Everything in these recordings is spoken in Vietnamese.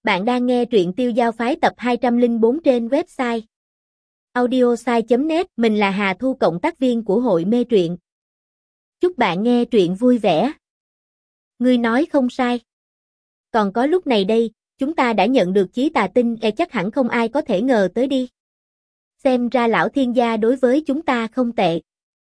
Bạn đang nghe truyện Tiêu Giao Phái tập 204 trên website audiosai.net. Mình là Hà Thu, cộng tác viên của hội mê truyện. Chúc bạn nghe truyện vui vẻ. Ngươi nói không sai. Còn có lúc này đây, chúng ta đã nhận được chí tà tinh, chắc hẳn không ai có thể ngờ tới đi. Xem ra lão thiên gia đối với chúng ta không tệ.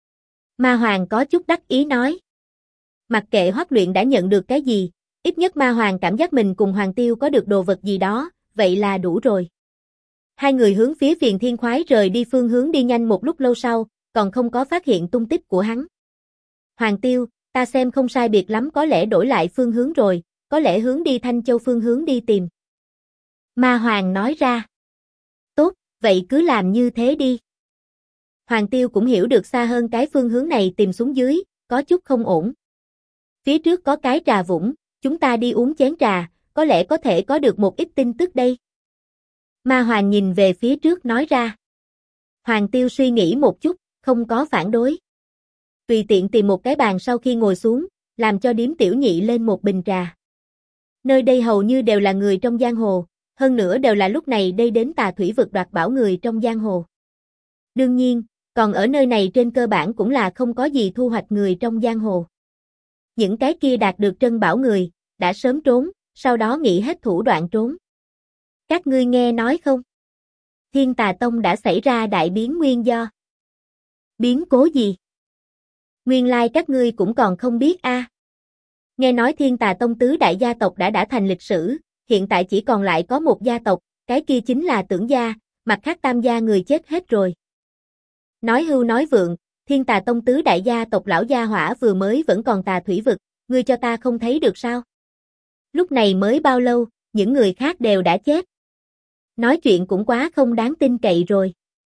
Ma Hoàng có chút đắc ý nói. Mặc kệ Hoắc Luyện đã nhận được cái gì, ít nhất Ma Hoàng cảm giác mình cùng Hoàng Tiêu có được đồ vật gì đó, vậy là đủ rồi. Hai người hướng phía Phiền Thiên Khoái rời đi phương hướng đi nhanh một lúc lâu sau, còn không có phát hiện tung tích của hắn. Hoàng Tiêu, ta xem không sai biệt lắm, có lẽ đổi lại phương hướng rồi, có lẽ hướng đi Thanh Châu phương hướng đi tìm. Ma Hoàng nói ra. Tốt, vậy cứ làm như thế đi. Hoàng Tiêu cũng hiểu được xa hơn cái phương hướng này tìm xuống dưới, có chút không ổn. Phía trước có cái trà vũng, chúng ta đi uống chén trà, có lẽ có thể có được một ít tin tức đây. Ma Hoàng nhìn về phía trước nói ra. Hoàng Tiêu suy nghĩ một chút, không có phản đối. Tùy tiện tìm một cái bàn sau khi ngồi xuống, làm cho Điếm Tiểu Nhị lên một bình trà. Nơi đây hầu như đều là người trong giang hồ, hơn nữa đều là lúc này đây đến Tà Thủy vực đoạt bảo người trong giang hồ. Đương nhiên, còn ở nơi này trên cơ bản cũng là không có gì thu hoạch người trong giang hồ. Những cái kia đạt được trân bảo người, đã sớm trốn, sau đó nghĩ hết thủ đoạn trốn. Các ngươi nghe nói không? Thiên Tà Tông đã xảy ra đại biến nguyên do. Biến cố gì? Nguyên lai các ngươi cũng còn không biết a. Nghe nói Thiên Tà Tông tứ đại gia tộc đã thành lịch sử, hiện tại chỉ còn lại có một gia tộc, cái kia chính là Tưởng gia, mặt khác tam gia người chết hết rồi. Nói hưu nói vượng, Thiên Tà Tông tứ đại gia tộc lão gia hỏa vừa mới vẫn còn Tà Thủy vực, ngươi cho ta không thấy được sao? Lúc này mới bao lâu, những người khác đều đã chết. Nói chuyện cũng quá không đáng tin cậy rồi.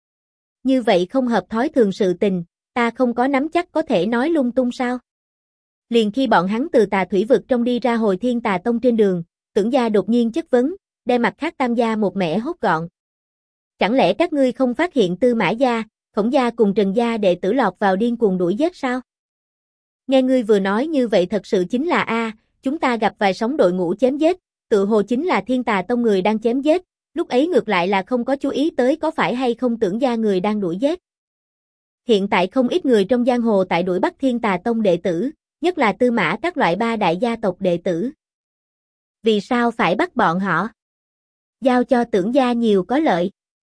Như vậy không hợp thói thường sự tình, ta không có nắm chắc có thể nói lung tung sao? Liền khi bọn hắn từ Tà Thủy vực trong đi ra hồi Thiên Tà Tông trên đường, Tưởng gia đột nhiên chất vấn, đem mặt khác tam gia một mẻ hốt gọn. Chẳng lẽ các ngươi không phát hiện Tư Mã gia, Khổng gia cùng Trần gia đệ tử lọt vào điên cuồng đuổi giết sao? Nghe ngươi vừa nói như vậy thật sự chính là chúng ta gặp vài sóng đội ngũ chém giết, tự hồ chính là Thiên Tà Tông người đang chém giết, lúc ấy ngược lại là không có chú ý tới có phải hay không Tưởng gia người đang đuổi giết. Hiện tại không ít người trong giang hồ tại đuổi bắt Thiên Tà Tông đệ tử, nhất là Tư Mã các loại ba đại gia tộc đệ tử. Vì sao phải bắt bọn họ? Giao cho Tưởng gia nhiều có lợi.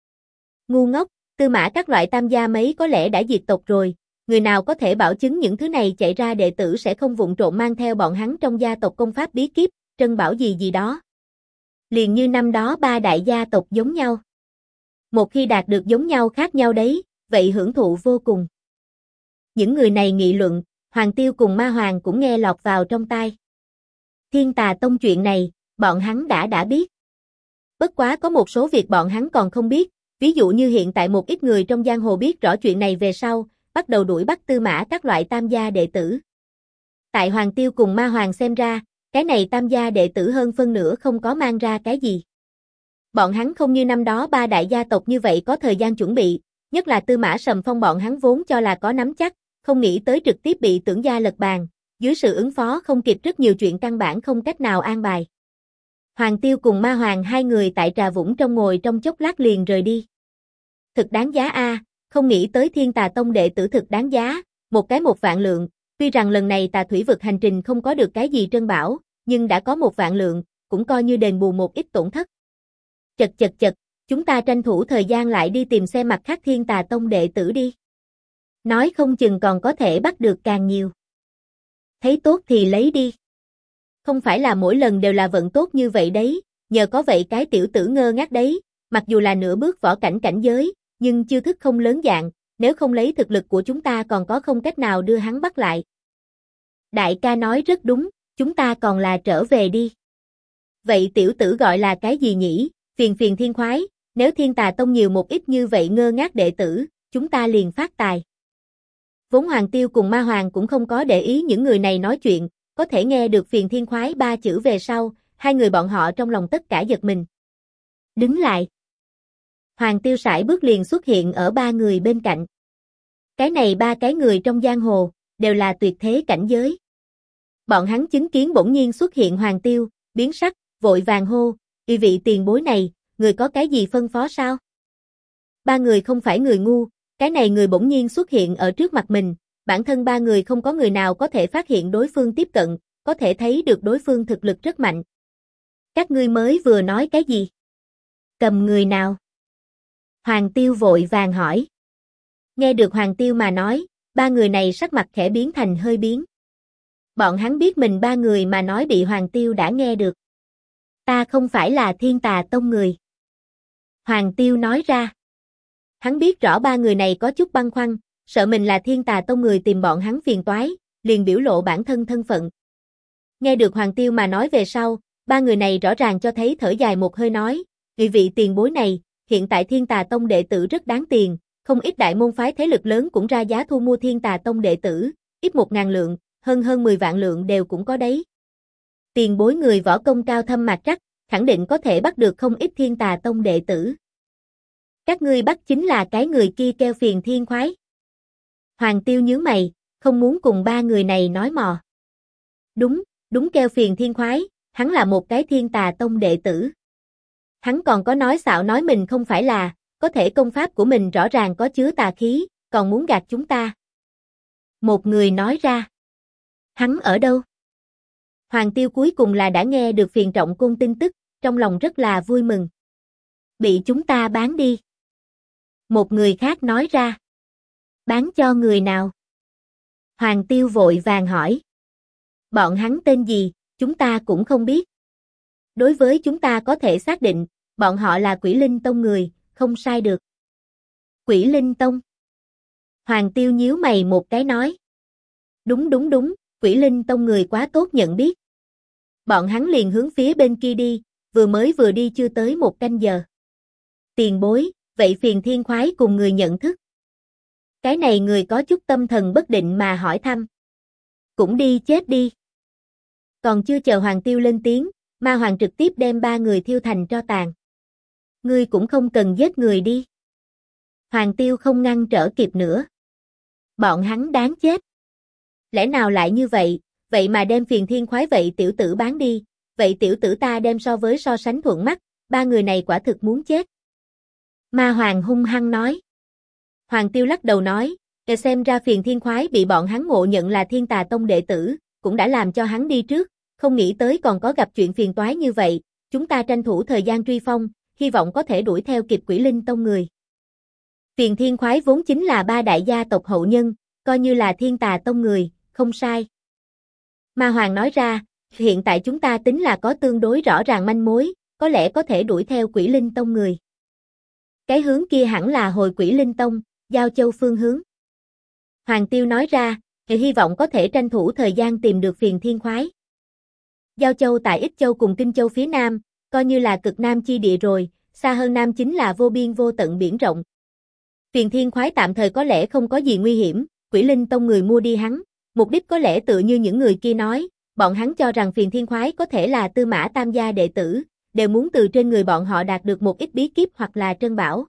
Ngu ngốc, Tư Mã các loại tam gia mấy có lẽ đã diệt tộc rồi, người nào có thể bảo chứng những thứ này chạy ra đệ tử sẽ không vụng trộm mang theo bọn hắn trong gia tộc công pháp bí kíp, trân bảo gì gì đó. Liền như năm đó ba đại gia tộc giống nhau. Một khi đạt được giống nhau khác nhau đấy, vậy hưởng thụ vô cùng. Những người này nghị luận, Hoàng Tiêu cùng Ma Hoàng cũng nghe lọt vào trong tai. Thiên Tà Tông chuyện này, bọn hắn đã biết. Bất quá có một số việc bọn hắn còn không biết, ví dụ như hiện tại một ít người trong giang hồ biết rõ chuyện này về sau, bắt đầu đuổi bắt Tư Mã các loại tam gia đệ tử. Tại Hoàng Tiêu cùng Ma Hoàng xem ra, cái này tam gia đệ tử hơn phân nửa không có mang ra cái gì. Bọn hắn không như năm đó ba đại gia tộc như vậy có thời gian chuẩn bị, nhất là Tư Mã Sầm Phong bọn hắn vốn cho là có nắm chắc, không nghĩ tới trực tiếp bị Tưởng gia lật bàn, dưới sự ứng phó không kịp rất nhiều chuyện căn bản không cách nào an bài. Hoàng Tiêu cùng Ma Hoàng hai người tại trà vũng trong ngồi trong chốc lát liền rời đi. Thực đáng giá không nghĩ tới Thiên Tà Tông đệ tử thực đáng giá, một cái 1.000.000 lượng, tuy rằng lần này Tà Thủy vực hành trình không có được cái gì trân bảo, nhưng đã có 1.000.000 lượng, cũng coi như đền bù một ít tổn thất. Chật, chúng ta tranh thủ thời gian lại đi tìm xem mặt khác Thiên Tà Tông đệ tử đi. Nói không chừng còn có thể bắt được càng nhiều. Thấy tốt thì lấy đi. Không phải là mỗi lần đều là vận tốt như vậy đấy, nhờ có vậy cái tiểu tử ngơ ngác đấy, mặc dù là nửa bước võ cảnh cảnh giới, nhưng chiêu thức không lớn dạng, nếu không lấy thực lực của chúng ta còn có không cách nào đưa hắn bắt lại. Đại ca nói rất đúng, chúng ta còn là trở về đi. Vậy tiểu tử gọi là cái gì nhỉ? Phiền Thiên Khoái, nếu Thiên Tà Tông nhiều một ít như vậy ngơ ngác đệ tử, chúng ta liền phát tài. Vốn Hoàng Tiêu cùng Ma Hoàng cũng không có để ý những người này nói chuyện, có thể nghe được Phiền Thiên Khoái ba chữ về sau, hai người bọn họ trong lòng tất cả giật mình. Đứng lại. Hoàng Tiêu sải bước liền xuất hiện ở ba người bên cạnh. Cái này ba cái người trong giang hồ, đều là tuyệt thế cảnh giới. Bọn hắn chứng kiến bỗng nhiên xuất hiện Hoàng Tiêu, biến sắc, vội vàng hô, Y vị tiền bối này, người có cái gì phân phó sao? Ba người không phải người ngu, cái này người bỗng nhiên xuất hiện ở trước mặt mình, bản thân ba người không có người nào có thể phát hiện đối phương tiếp cận, có thể thấy được đối phương thực lực rất mạnh. Các ngươi mới vừa nói cái gì? Cầm người nào? Hoàng Tiêu vội vàng hỏi. Nghe được Hoàng Tiêu mà nói, ba người này sắc mặt khẽ biến thành hơi biến. Bọn hắn biết mình ba người mà nói bị Hoàng Tiêu đã nghe được. Ta không phải là Thiên Tà Tông người. Hoàng Tiêu nói ra. Hắn biết rõ ba người này có chút băn khoăn, sợ mình là Thiên Tà Tông người tìm bọn hắn phiền toái, liền biểu lộ bản thân thân phận. Nghe được Hoàng Tiêu mà nói về sau, ba người này rõ ràng cho thấy thở dài một hơi nói, vị tiền bối này, hiện tại Thiên Tà Tông đệ tử rất đáng tiền, không ít đại môn phái thế lực lớn cũng ra giá thu mua Thiên Tà Tông đệ tử, ít 1.000 lượng, hơn 10 vạn lượng đều cũng có đấy. Tiền bối người võ công cao thâm mạc trắc, khẳng định có thể bắt được không ít Thiên Tà Tông đệ tử. Các ngươi bắt chính là cái người kia keo phiền thiên khoái. Hoàng Tiêu nhướng mày, không muốn cùng ba người này nói mò. Đúng keo phiền thiên khoái, hắn là một cái Thiên Tà Tông đệ tử. Hắn còn có nói xạo nói mình không phải là, có thể công pháp của mình rõ ràng có chứa tà khí, còn muốn gạt chúng ta. Một người nói ra. Hắn ở đâu? Hoàng Tiêu cuối cùng là đã nghe được Phiền Trọng Côn tin tức, trong lòng rất là vui mừng. Bị chúng ta bán đi. Một người khác nói ra. Bán cho người nào? Hoàng Tiêu vội vàng hỏi. Bọn hắn tên gì, chúng ta cũng không biết. Đối với chúng ta có thể xác định, bọn họ là Quỷ Linh Tông người, không sai được. Quỷ Linh Tông. Hoàng Tiêu nhíu mày một cái nói. Đúng, Quỷ Linh Tông người quá tốt nhận biết. Bọn hắn liền hướng phía bên kia đi, vừa đi chưa tới 1 canh giờ. Tiền bối, vậy phiền thiên khoái cùng người nhận thức. Cái này người có chút tâm thần bất định mà hỏi thăm. Cũng đi chết đi. Còn chưa chờ Hoàng Tiêu lên tiếng, Ma Hoàng trực tiếp đem ba người thiêu thành tro tàn. Ngươi cũng không cần giết người đi. Hoàng Tiêu không ngăn trở kịp nữa. Bọn hắn đáng chết. Lẽ nào lại như vậy, vậy mà đem phiền thiên khoái vậy tiểu tử bán đi, vậy tiểu tử ta đem so sánh thuận mắt, ba người này quả thực muốn chết. Ma Hoàng hung hăng nói. Hoàng Tiêu lắc đầu nói, xem ra phiền thiên khoái bị bọn hắn ngộ nhận là Thiên Tà Tông đệ tử, cũng đã làm cho hắn đi trước, không nghĩ tới còn có gặp chuyện phiền toái như vậy, chúng ta tranh thủ thời gian truy phong, hy vọng có thể đuổi theo kịp Quỷ Linh Tông người. Phiền thiên khoái vốn chính là ba đại gia tộc hậu nhân, coi như là Thiên Tà Tông người, không sai. Ma Hoàng nói ra, hiện tại chúng ta tính là có tương đối rõ ràng manh mối, có lẽ có thể đuổi theo Quỷ Linh Tông người. Cái hướng kia hẳn là hồi Quỷ Linh Tông, Giao Châu phương hướng. Hoàng Tiêu nói ra, hy vọng có thể tranh thủ thời gian tìm được phiền thiên khoái. Giao Châu tại Ích Châu cùng Kinh Châu phía Nam, coi như là cực Nam chi địa rồi, xa hơn Nam chính là vô biên vô tận biển rộng. Phiền thiên khoái tạm thời có lẽ không có gì nguy hiểm, Quỷ Linh Tông người mua đi hắn, mục đích có lẽ tựa như những người kia nói, bọn hắn cho rằng phiền thiên khoái có thể là Tư Mã Tam gia đệ tử, đều muốn từ trên người bọn họ đạt được một ít bí kíp hoặc là trân bảo.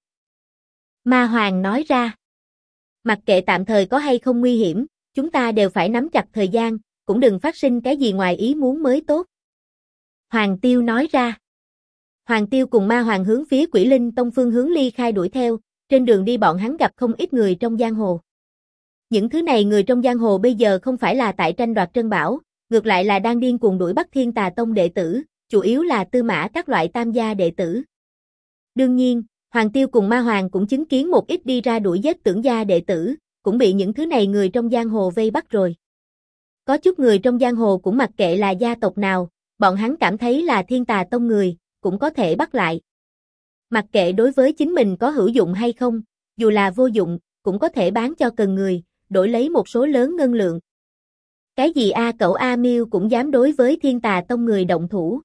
Ma Hoàng nói ra, mặc kệ tạm thời có hay không nguy hiểm, chúng ta đều phải nắm chặt thời gian, cũng đừng phát sinh cái gì ngoài ý muốn mới tốt. Hoàng Tiêu nói ra. Hoàng Tiêu cùng Ma Hoàng hướng phía Quỷ Linh Tông phương hướng ly khai đuổi theo, trên đường đi bọn hắn gặp không ít người trong giang hồ. Những thứ này người trong giang hồ bây giờ không phải là tại tranh đoạt trân bảo, ngược lại là đang điên cuồng đuổi bắt Thiên Tà Tông đệ tử, chủ yếu là Tư Mã các loại tam gia đệ tử. Đương nhiên, Hoàng Tiêu cùng Ma Hoàng cũng chứng kiến một ít đi ra đuổi giết Tưởng gia đệ tử, cũng bị những thứ này người trong giang hồ vây bắt rồi. Có chút người trong giang hồ cũng mặc kệ là gia tộc nào, bọn hắn cảm thấy là Thiên Tà Tông người, cũng có thể bắt lại. Mặc kệ đối với chính mình có hữu dụng hay không, dù là vô dụng, cũng có thể bán cho cần người, đổi lấy một số lớn ngân lượng. Cái gì cậu A Miêu cũng dám đối với Thiên Tà Tông người động thủ.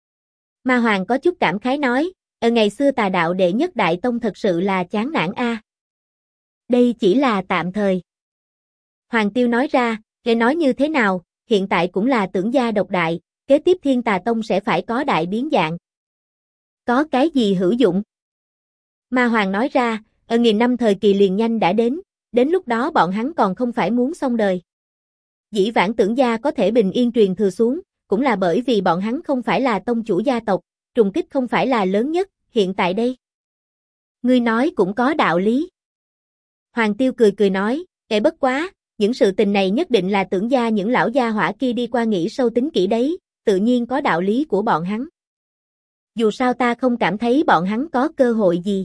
Ma Hoàng có chút cảm khái nói, ngày xưa Tà đạo đệ nhất đại tông thật sự là chán nản a. Đây chỉ là tạm thời. Hoàng Tiêu nói ra, nghe nói như thế nào, hiện tại cũng là Tưởng gia độc đại, kế tiếp Thiên Tà Tông sẽ phải có đại biến dạng. Có cái gì hữu dụng? Ma Hoàng nói ra, nghìn năm thời kỳ liền nhanh đã đến lúc đó bọn hắn còn không phải muốn xong đời. Dĩ vãng Tưởng gia có thể bình yên truyền thừa xuống, cũng là bởi vì bọn hắn không phải là tông chủ gia tộc, trùng kích không phải là lớn nhất, hiện tại đây. Ngươi nói cũng có đạo lý. Hoàng Tiêu cười cười nói, bất quá, những sự tình này nhất định là tưởng gia những lão gia hỏa kia đi qua nghĩ sâu tính kỹ đấy, tự nhiên có đạo lý của bọn hắn. Dù sao ta không cảm thấy bọn hắn có cơ hội gì.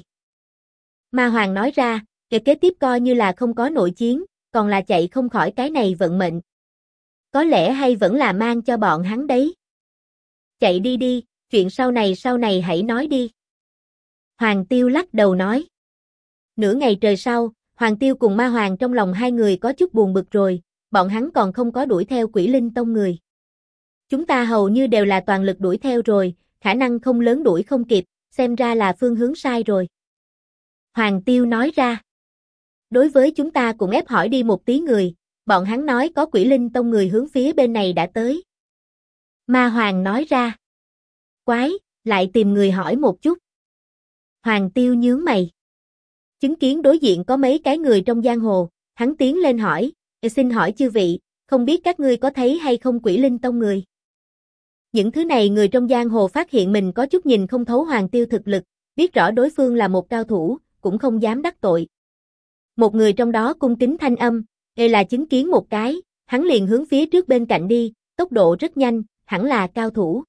Ma Hoàng nói ra, kế tiếp coi như là không có nội chiến, còn là chạy không khỏi cái này vận mệnh. Có lẽ hay vẫn là mang cho bọn hắn đấy. Chạy đi đi, chuyện sau này hãy nói đi. Hoàng Tiêu lắc đầu nói. Nửa ngày trời sau, Hoàng Tiêu cùng Ma Hoàng trong lòng hai người có chút buồn bực rồi, bọn hắn còn không có đuổi theo Quỷ Linh Tông người. Chúng ta hầu như đều là toàn lực đuổi theo rồi, khả năng không lớn đuổi không kịp, xem ra là phương hướng sai rồi. Hoàng Tiêu nói ra. Đối với chúng ta cũng ép hỏi đi một tí người, bọn hắn nói có Quỷ Linh Tông người hướng phía bên này đã tới. Ma Hoàng nói ra. Quái, lại tìm người hỏi một chút. Hoàng Tiêu nhướng mày. Chứng kiến đối diện có mấy cái người trong giang hồ, hắn tiến lên hỏi, xin hỏi chư vị, không biết các ngươi có thấy hay không Quỷ Linh Tông người? Những thứ này người trong giang hồ phát hiện mình có chút nhìn không thấu Hoàng Tiêu thực lực, biết rõ đối phương là một cao thủ, cũng không dám đắc tội. Một người trong đó cung kính thanh âm, là chứng kiến một cái, hắn liền hướng phía trước bên cạnh đi, tốc độ rất nhanh, hẳn là cao thủ.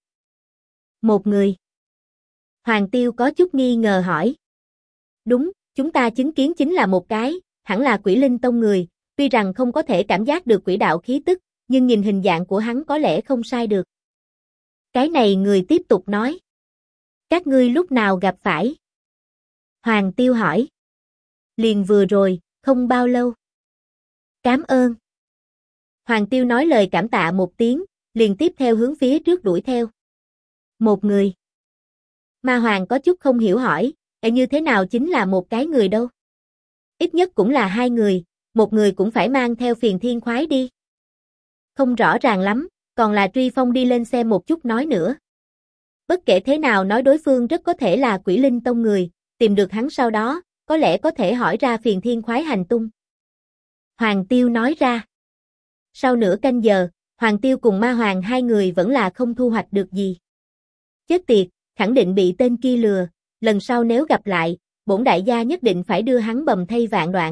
Một người. Hoàng Tiêu có chút nghi ngờ hỏi. Đúng, chúng ta chứng kiến chính là một cái, hẳn là Quỷ Linh Tông người, tuy rằng không có thể cảm giác được quỷ đạo khí tức, nhưng nhìn hình dạng của hắn có lẽ không sai được. Cái này người tiếp tục nói. Các ngươi lúc nào gặp phải? Hoàng Tiêu hỏi. Liền vừa rồi, không bao lâu. Cảm ơn. Hoàng Tiêu nói lời cảm tạ một tiếng, liền tiếp theo hướng phía trước đuổi theo. Một người. Ma Hoàng có chút không hiểu hỏi, như thế nào chính là một cái người đâu? Ít nhất cũng là hai người, một người cũng phải mang theo Phiền Thiên Khoái đi. Không rõ ràng lắm, còn là Truy Phong đi lên xem một chút nói nữa. Bất kể thế nào nói đối phương rất có thể là Quỷ Linh Tông người, tìm được hắn sau đó, có lẽ có thể hỏi ra Phiền Thiên Khoái hành tung. Hoàng Tiêu nói ra. Sau nửa canh giờ, Hoàng Tiêu cùng Ma Hoàng hai người vẫn là không thu hoạch được gì. Chết tiệt, khẳng định bị tên kia lừa, lần sau nếu gặp lại, bổn đại gia nhất định phải đưa hắn bầm thây vạn đoạn.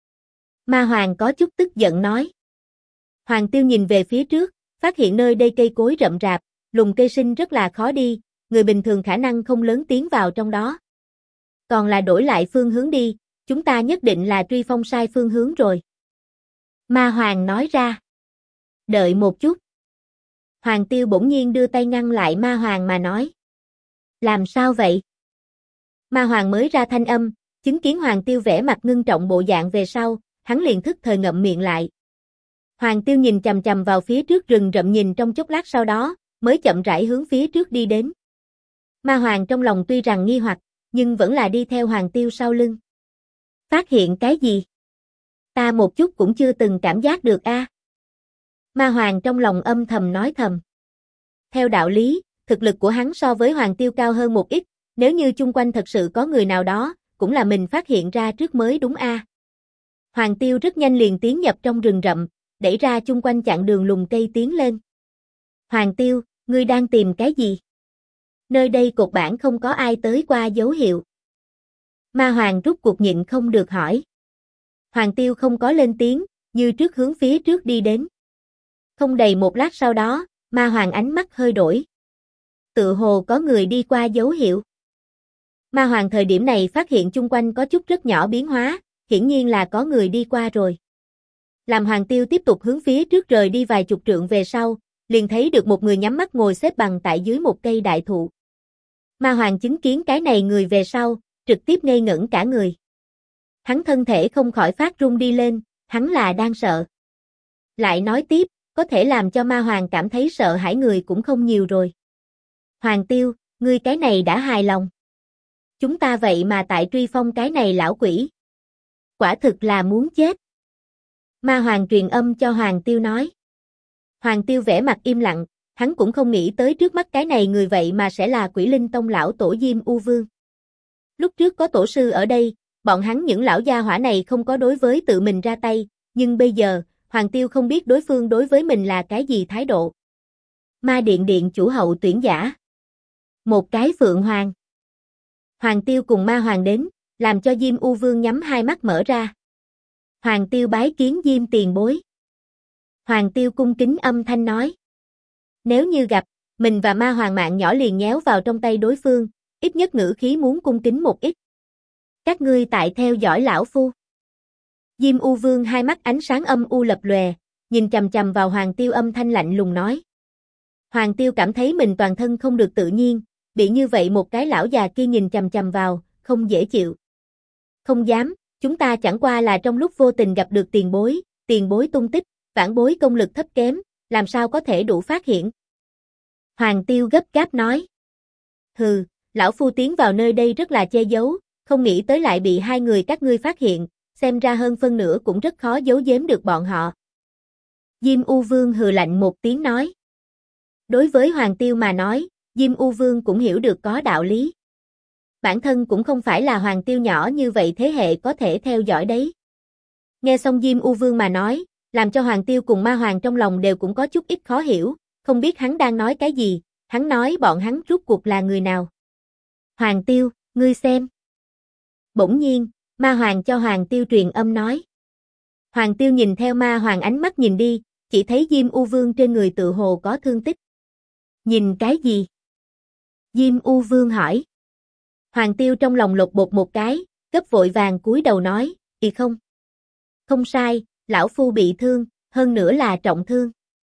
Ma Hoàng có chút tức giận nói. Hoàng Tiêu nhìn về phía trước, phát hiện nơi đây cây cối rậm rạp, lùm cây sinh rất là khó đi, người bình thường khả năng không lớn tiến vào trong đó. Còn là đổi lại phương hướng đi, chúng ta nhất định là Truy Phong sai phương hướng rồi. Ma Hoàng nói ra. Đợi một chút. Hoàng Tiêu bỗng nhiên đưa tay ngăn lại Ma Hoàng mà nói. Làm sao vậy? Ma Hoàng mới ra thanh âm, chứng kiến Hoàng Tiêu vẻ mặt ngưng trọng bộ dạng về sau, hắn liền thức thời ngậm miệng lại. Hoàng Tiêu nhìn chằm chằm vào phía trước rừng rậm nhìn trong chốc lát sau đó, mới chậm rãi hướng phía trước đi đến. Ma Hoàng trong lòng tuy rằng nghi hoặc, nhưng vẫn là đi theo Hoàng Tiêu sau lưng. Phát hiện cái gì? Ta một chút cũng chưa từng cảm giác được a. Ma Hoàng trong lòng âm thầm nói thầm. Theo đạo lý, thực lực của hắn so với Hoàng Tiêu cao hơn một ít, nếu như chung quanh thật sự có người nào đó, cũng là mình phát hiện ra trước mới đúng a. Hoàng Tiêu rất nhanh liền tiến nhập trong rừng rậm, đẩy ra chung quanh chặn đường lùm cây tiến lên. Hoàng Tiêu, ngươi đang tìm cái gì? Nơi đây cột bản không có ai tới qua dấu hiệu. Ma Hoàng rút cuộc nhịn không được hỏi. Hoàng Tiêu không có lên tiếng, như trước hướng phía trước đi đến. Không đầy một lát sau đó, Ma Hoàng ánh mắt hơi đổi. Tựa hồ có người đi qua dấu hiệu. Ma Hoàng thời điểm này phát hiện chung quanh có chút rất nhỏ biến hóa, hiển nhiên là có người đi qua rồi. Làm Hoàng Tiêu tiếp tục hướng phía trước rời đi vài chục trượng về sau, liền thấy được một người nhắm mắt ngồi xếp bằng tại dưới một cây đại thụ. Ma Hoàng chứng kiến cái này người về sau, trực tiếp ngây ngẩn cả người. Hắn thân thể không khỏi phát run đi lên, hắn là đang sợ. Lại nói tiếp, có thể làm cho Ma Hoàng cảm thấy sợ hãi người cũng không nhiều rồi. Hoàng Tiêu, ngươi cái này đã hài lòng. Chúng ta vậy mà tại Truy Phong cái này lão quỷ. Quả thực là muốn chết. Ma Hoàng truyền âm cho Hoàng Tiêu nói. Hoàng Tiêu vẻ mặt im lặng, hắn cũng không nghĩ tới trước mắt cái này người vậy mà sẽ là Quỷ Linh Tông lão tổ Diêm U Vương. Lúc trước có tổ sư ở đây, bọn hắn những lão gia hỏa này không có đối với tự mình ra tay, nhưng bây giờ, Hoàng Tiêu không biết đối phương đối với mình là cái gì thái độ. Ma Điện Điện chủ hậu tuyển giả. Một cái phượng hoàng. Hoàng Tiêu cùng Ma Hoàng đến, làm cho Diêm U Vương nhắm hai mắt mở ra. Hoàng Tiêu bái kiến Diêm tiền bối. Hoàng Tiêu cung kính âm thanh nói. Nếu như gặp, mình và Ma Hoàng mạng nhỏ liền nhéo vào trong tay đối phương, ít nhất ngữ khí muốn cung kính một ít. Các ngươi tại theo dõi lão phu. Diêm U Vương hai mắt ánh sáng âm u lập lòe, nhìn chằm chằm vào Hoàng Tiêu âm thanh lạnh lùng nói. Hoàng Tiêu cảm thấy mình toàn thân không được tự nhiên, bị như vậy một cái lão già kia nhìn chằm chằm vào, không dễ chịu. Không dám, chúng ta chẳng qua là trong lúc vô tình gặp được tiền bối tung tích, vãn bối công lực thấp kém, làm sao có thể đủ phát hiện. Hoàng Tiêu gấp gáp nói. Hừ, lão phu tiến vào nơi đây rất là che giấu, không nghĩ tới lại bị hai người các ngươi phát hiện, xem ra hơn phân nửa cũng rất khó giấu giếm được bọn họ. Diêm U Vương hừ lạnh một tiếng nói. Đối với Hoàng Tiêu mà nói, Diêm U Vương cũng hiểu được có đạo lý. Bản thân cũng không phải là Hoàng Tiêu nhỏ như vậy thế hệ có thể theo dõi đấy. Nghe xong Diêm U Vương mà nói, làm cho Hoàng Tiêu cùng Ma Hoàng trong lòng đều cũng có chút ít khó hiểu, không biết hắn đang nói cái gì, hắn nói bọn hắn rốt cuộc là người nào. Hoàng Tiêu, ngươi xem. Bỗng nhiên, Ma Hoàng cho Hoàng Tiêu truyền âm nói. Hoàng Tiêu nhìn theo Ma Hoàng ánh mắt nhìn đi, chỉ thấy Diêm U Vương trên người tự hồ có thương tích. Nhìn cái gì? Diêm U Vương hỏi. Hoàng Tiêu trong lòng lột bột một cái, gấp vội vàng cúi đầu nói, không. Không sai, lão phu bị thương, hơn nữa là trọng thương.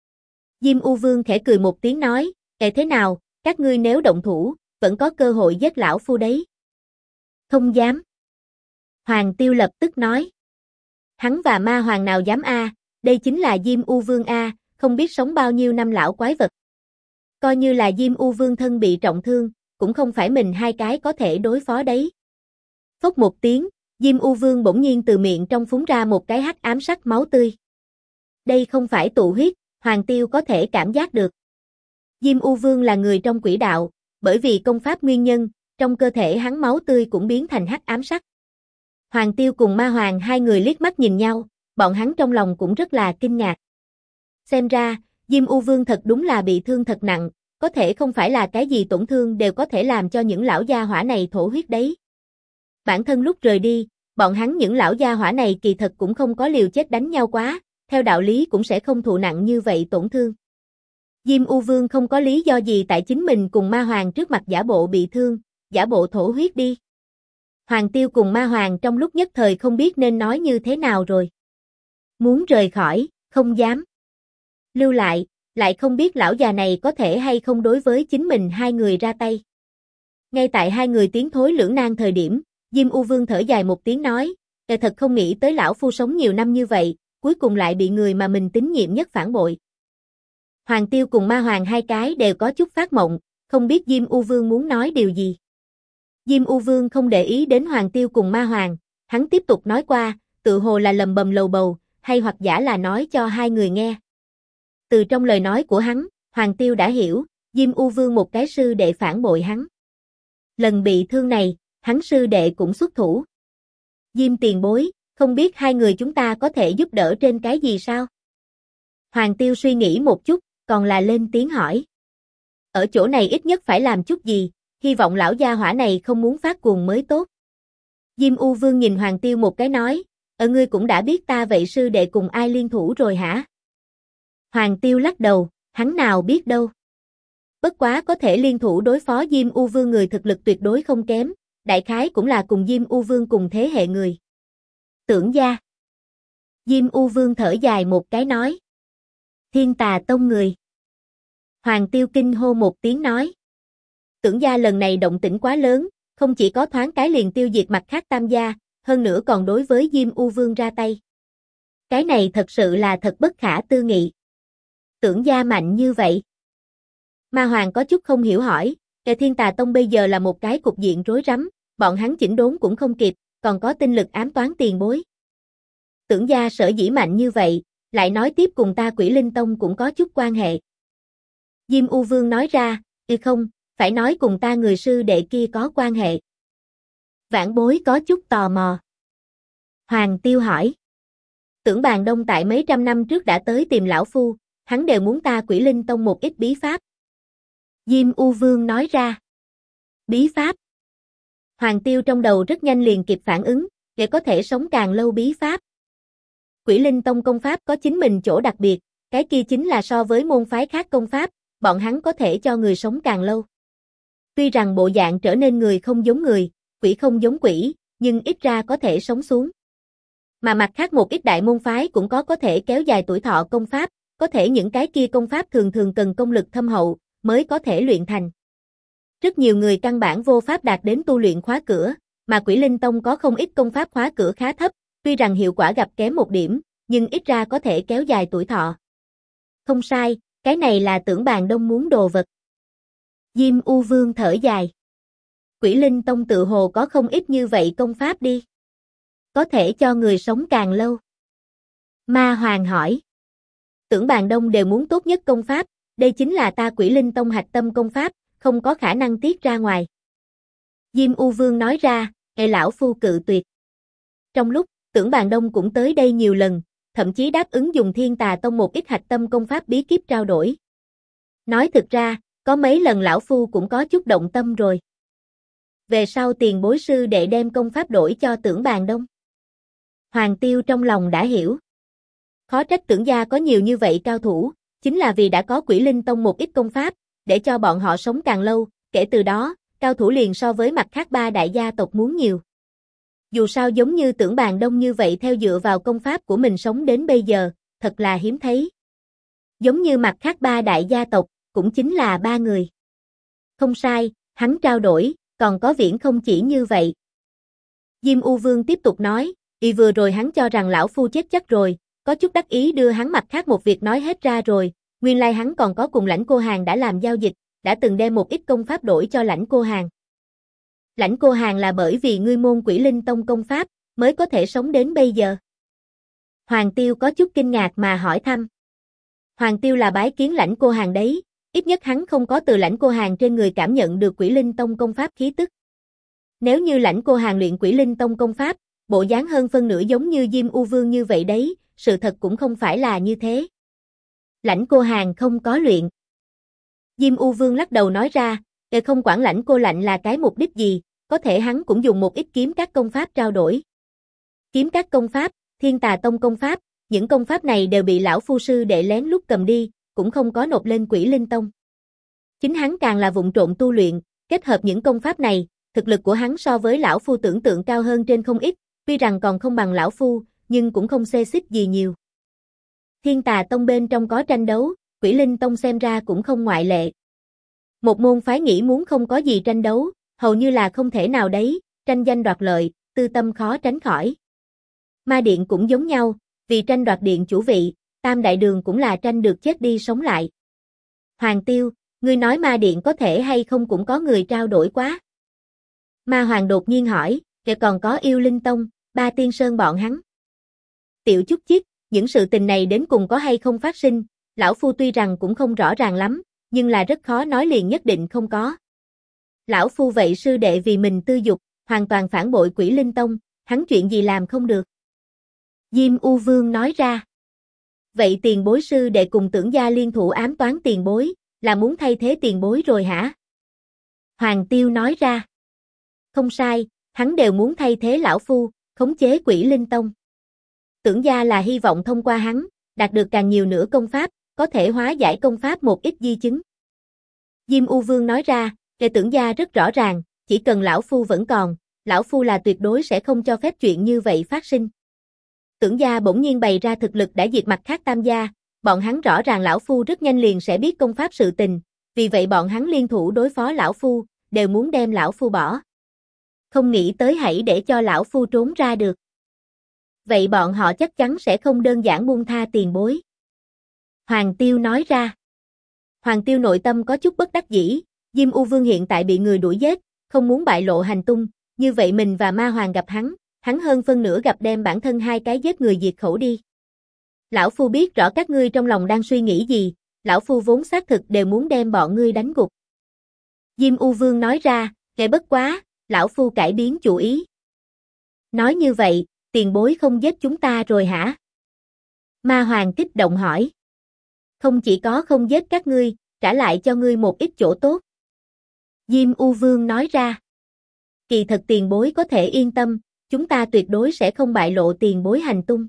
Diêm U Vương khẽ cười một tiếng nói, thế nào, các ngươi nếu động thủ, vẫn có cơ hội giết lão phu đấy. Không dám. Hoàng Tiêu lập tức nói. Hắn và Ma Hoàng nào dám a, đây chính là Diêm U Vương a, không biết sống bao nhiêu năm lão quái vật. Coi như là Diêm U Vương thân bị trọng thương, cũng không phải mình hai cái có thể đối phó đấy. Phốc một tiếng, Diêm U Vương bỗng nhiên từ miệng trong phúng ra một cái hắc ám sắc máu tươi. Đây không phải tụ huyết, Hoàng Tiêu có thể cảm giác được. Diêm U Vương là người trong quỷ đạo, bởi vì công pháp nguyên nhân, trong cơ thể hắn máu tươi cũng biến thành hắc ám sắc. Hoàng Tiêu cùng Ma Hoàng hai người liếc mắt nhìn nhau, bọn hắn trong lòng cũng rất là kinh ngạc. Xem ra, Diêm U Vương thật đúng là bị thương thật nặng, có thể không phải là cái gì tổn thương đều có thể làm cho những lão gia hỏa này thổ huyết đấy. Bản thân lúc rời đi, bọn hắn những lão gia hỏa này kỳ thật cũng không có liều chết đánh nhau quá, theo đạo lý cũng sẽ không thụ nặng như vậy tổn thương. Diêm U Vương không có lý do gì tại chính mình cùng Ma Hoàng trước mặt giả bộ bị thương, giả bộ thổ huyết đi. Hoàng Tiêu cùng Ma Hoàng trong lúc nhất thời không biết nên nói như thế nào rồi. Muốn rời khỏi, không dám. Lưu lại không biết lão già này có thể hay không đối với chính mình hai người ra tay. Ngay tại hai người tiến thối lưỡng nan thời điểm, Diêm U Vương thở dài một tiếng nói, thật không nghĩ tới lão phu sống nhiều năm như vậy, cuối cùng lại bị người mà mình tín nhiệm nhất phản bội. Hoàng Tiêu cùng Ma Hoàng hai cái đều có chút phát mộng, không biết Diêm U Vương muốn nói điều gì. Diêm U Vương không để ý đến Hoàng Tiêu cùng Ma Hoàng, hắn tiếp tục nói qua, tự hồ là lầm bầm lầu bầu, hay hoặc giả là nói cho hai người nghe. Từ trong lời nói của hắn, Hoàng Tiêu đã hiểu, Diêm U Vương một cái sư đệ phản bội hắn. Lần bị thương này, hắn sư đệ cũng xuất thủ. Diêm tiền bối, không biết hai người chúng ta có thể giúp đỡ trên cái gì sao? Hoàng Tiêu suy nghĩ một chút, còn là lên tiếng hỏi. Ở chỗ này ít nhất phải làm chút gì, hy vọng lão gia hỏa này không muốn phát cuồng mới tốt. Diêm U Vương nhìn Hoàng Tiêu một cái nói, ngươi cũng đã biết ta vậy sư đệ cùng ai liên thủ rồi hả? Hoàng Tiêu lắc đầu, hắn nào biết đâu. Bất quá có thể liên thủ đối phó Diêm U Vương người thực lực tuyệt đối không kém, đại khái cũng là cùng Diêm U Vương cùng thế hệ người. Tưởng gia. Diêm U Vương thở dài một cái nói. Thiên Tà Tông người. Hoàng Tiêu kinh hô một tiếng nói. Tưởng gia lần này động tĩnh quá lớn, không chỉ có thoáng cái liền tiêu diệt mặt khác tam gia, hơn nữa còn đối với Diêm U Vương ra tay. Cái này thật sự là thật bất khả tư nghị. Tưởng gia mạnh như vậy. Ma Hoàng có chút không hiểu hỏi, Thiên Tà Tông bây giờ là một cái cục diện rối rắm, bọn hắn chỉnh đốn cũng không kịp, còn có tinh lực ám toán tiền bối. Tưởng gia sở dĩ mạnh như vậy, lại nói tiếp cùng ta Quỷ Linh Tông cũng có chút quan hệ. Diêm U Vương nói ra, không, phải nói cùng ta người sư đệ kia có quan hệ. Vãn bối có chút tò mò. Hoàng Tiêu hỏi. Tưởng Bàn Đông tại mấy trăm năm trước đã tới tìm lão phu, hắn đều muốn ta Quỷ Linh Tông một ít bí pháp. Diêm U Vương nói ra. Bí pháp. Hoàng Tiêu trong đầu rất nhanh liền kịp phản ứng, để có thể sống càng lâu bí pháp. Quỷ Linh Tông công pháp có chính mình chỗ đặc biệt, cái kia chính là so với môn phái khác công pháp, bọn hắn có thể cho người sống càng lâu. Tuy rằng bộ dạng trở nên người không giống người, quỷ không giống quỷ, nhưng ít ra có thể sống xuống. Mà mặt khác một ít đại môn phái cũng có thể kéo dài tuổi thọ công pháp, có thể những cái kia công pháp thường thường cần công lực thâm hậu, mới có thể luyện thành. Rất nhiều người căn bản vô pháp đạt đến tu luyện khóa cửa, mà Quỷ Linh Tông có không ít công pháp khóa cửa khá thấp, tuy rằng hiệu quả gặp kém một điểm, nhưng ít ra có thể kéo dài tuổi thọ. Không sai, cái này là Tưởng Bàn Đông muốn đồ vật. Diêm U Vương thở dài. Quỷ Linh Tông tự hồ có không ít như vậy công pháp đi. Có thể cho người sống càng lâu. Ma Hoàng hỏi. Tưởng Bàn Đông đều muốn tốt nhất công pháp, đây chính là ta Quỷ Linh Tông hạch tâm công pháp, không có khả năng tiết ra ngoài. Diêm U Vương nói ra, lão phu cự tuyệt. Trong lúc, Tưởng Bàn Đông cũng tới đây nhiều lần, thậm chí đáp ứng dùng Thiên Tà Tông một ít hạch tâm công pháp bí kíp trao đổi. Nói thực ra, có mấy lần lão phu cũng có chút động tâm rồi. Về sau tiền bối sư đệ đem công pháp đổi cho Tưởng Bàn Đông. Hoàng Tiêu trong lòng đã hiểu. Khó trách Tưởng gia có nhiều như vậy cao thủ, chính là vì đã có Quỷ Linh Tông một ít công pháp, để cho bọn họ sống càng lâu, kể từ đó, cao thủ liền so với mặt khác ba đại gia tộc muốn nhiều. Dù sao giống như Tưởng Bàn Đông như vậy theo dựa vào công pháp của mình sống đến bây giờ, thật là hiếm thấy. Giống như mặt khác ba đại gia tộc, cũng chính là ba người. Không sai, hắn trao đổi, còn có viễn không chỉ như vậy. Diêm U Vương tiếp tục nói, vừa rồi hắn cho rằng lão phu chết chắc rồi, có chút đắc ý đưa hắn mặt khác một việc nói hết ra rồi, nguyên lai hắn còn có cùng Lãnh Cô Hàn đã làm giao dịch, đã từng đem một ít công pháp đổi cho Lãnh Cô Hàn. Lãnh Cô Hàn là bởi vì ngươi môn Quỷ Linh Tông công pháp, mới có thể sống đến bây giờ. Hoàng Tiêu có chút kinh ngạc mà hỏi thăm. Hoàng Tiêu là bái kiến Lãnh Cô Hàn đấy, ít nhất hắn không có từ Lãnh Cô Hàn trên người cảm nhận được Quỷ Linh Tông công pháp khí tức. Nếu như Lãnh Cô Hàn luyện Quỷ Linh Tông công pháp, bộ dáng hơn phân nửa giống như Diêm U Vương như vậy đấy, sự thật cũng không phải là như thế. Lãnh Cô Hàn không có luyện. Diêm U Vương lắc đầu nói ra, không quản Lãnh Cô Lạnh là cái mục đích gì, có thể hắn cũng dùng một ít kiếm các công pháp trao đổi. Kiếm các công pháp, Thiên Tà Tông công pháp, những công pháp này đều bị lão phu sư đệ lén lút cầm đi, cũng không có nộp lên Quỷ Linh Tông. Chính hắn càng là vụng trộn tu luyện, kết hợp những công pháp này, thực lực của hắn so với lão phu tưởng tượng cao hơn trên không ít, tuy rằng còn không bằng lão phu, nhưng cũng không xê xích gì nhiều. Thiên Tà Tông bên trong có tranh đấu, Quỷ Linh Tông xem ra cũng không ngoại lệ. Một môn phái nghĩ muốn không có gì tranh đấu, hầu như là không thể nào đấy, tranh danh đoạt lợi, tư tâm khó tránh khỏi. Ma Điện cũng giống nhau, vì tranh đoạt điện chủ vị, Tam Đại Đường cũng là tranh được chết đi sống lại. Hoàng Tiêu, ngươi nói Ma Điện có thể hay không cũng có người trao đổi quá. Ma Hoàng đột nhiên hỏi, còn có Yêu Linh Tông, Ba Tiên Sơn bọn hắn. Tiểu chút chít, những sự tình này đến cùng có hay không phát sinh, lão phu tuy rằng cũng không rõ ràng lắm, nhưng là rất khó nói liền nhất định không có. Lão phu vậy sư đệ vì mình tư dục, hoàn toàn phản bội Quỷ Linh Tông, hắn chuyện gì làm không được. Diêm U Vương nói ra. Vậy tiền bối sư đệ cùng Tưởng gia liên thủ ám toán tiền bối, là muốn thay thế tiền bối rồi hả? Hoàng Tiêu nói ra. Không sai, hắn đều muốn thay thế lão phu, khống chế Quỷ Linh Tông. Tưởng gia là hy vọng thông qua hắn, đạt được càng nhiều nữa công pháp, có thể hóa giải công pháp một ít di chứng. Diêm U Vương nói ra, Tưởng gia rất rõ ràng, chỉ cần lão phu vẫn còn, lão phu là tuyệt đối sẽ không cho phép chuyện như vậy phát sinh. Tưởng gia bỗng nhiên bày ra thực lực đã diệt mặt khác tam gia, bọn hắn rõ ràng lão phu rất nhanh liền sẽ biết công pháp sự tình, vì vậy bọn hắn liên thủ đối phó lão phu, đều muốn đem lão phu bỏ. Không nghĩ tới hãy để cho lão phu trốn ra được. Vậy bọn họ chắc chắn sẽ không đơn giản buông tha tiền bối. Hoàng Tiêu nói ra. Hoàng Tiêu nội tâm có chút bất đắc dĩ, Diêm U Vương hiện tại bị người đuổi giết, không muốn bại lộ hành tung, như vậy mình và Ma Hoàng gặp hắn hơn phân nửa gặp đem bản thân hai cái giết người diệt khẩu đi. Lão phu biết rõ các ngươi trong lòng đang suy nghĩ gì, lão phu vốn xác thực đều muốn đem bọn ngươi đánh gục. Diêm U Vương nói ra, bất quá, lão phu cải biến chủ ý. Nói như vậy, tiền bối không giết chúng ta rồi hả? Ma Hoàng kích động hỏi. Không chỉ có không giết các ngươi, trả lại cho ngươi một ít chỗ tốt. Diêm U Vương nói ra. Kỳ thật tiền bối có thể yên tâm, chúng ta tuyệt đối sẽ không bại lộ tiền bối hành tung.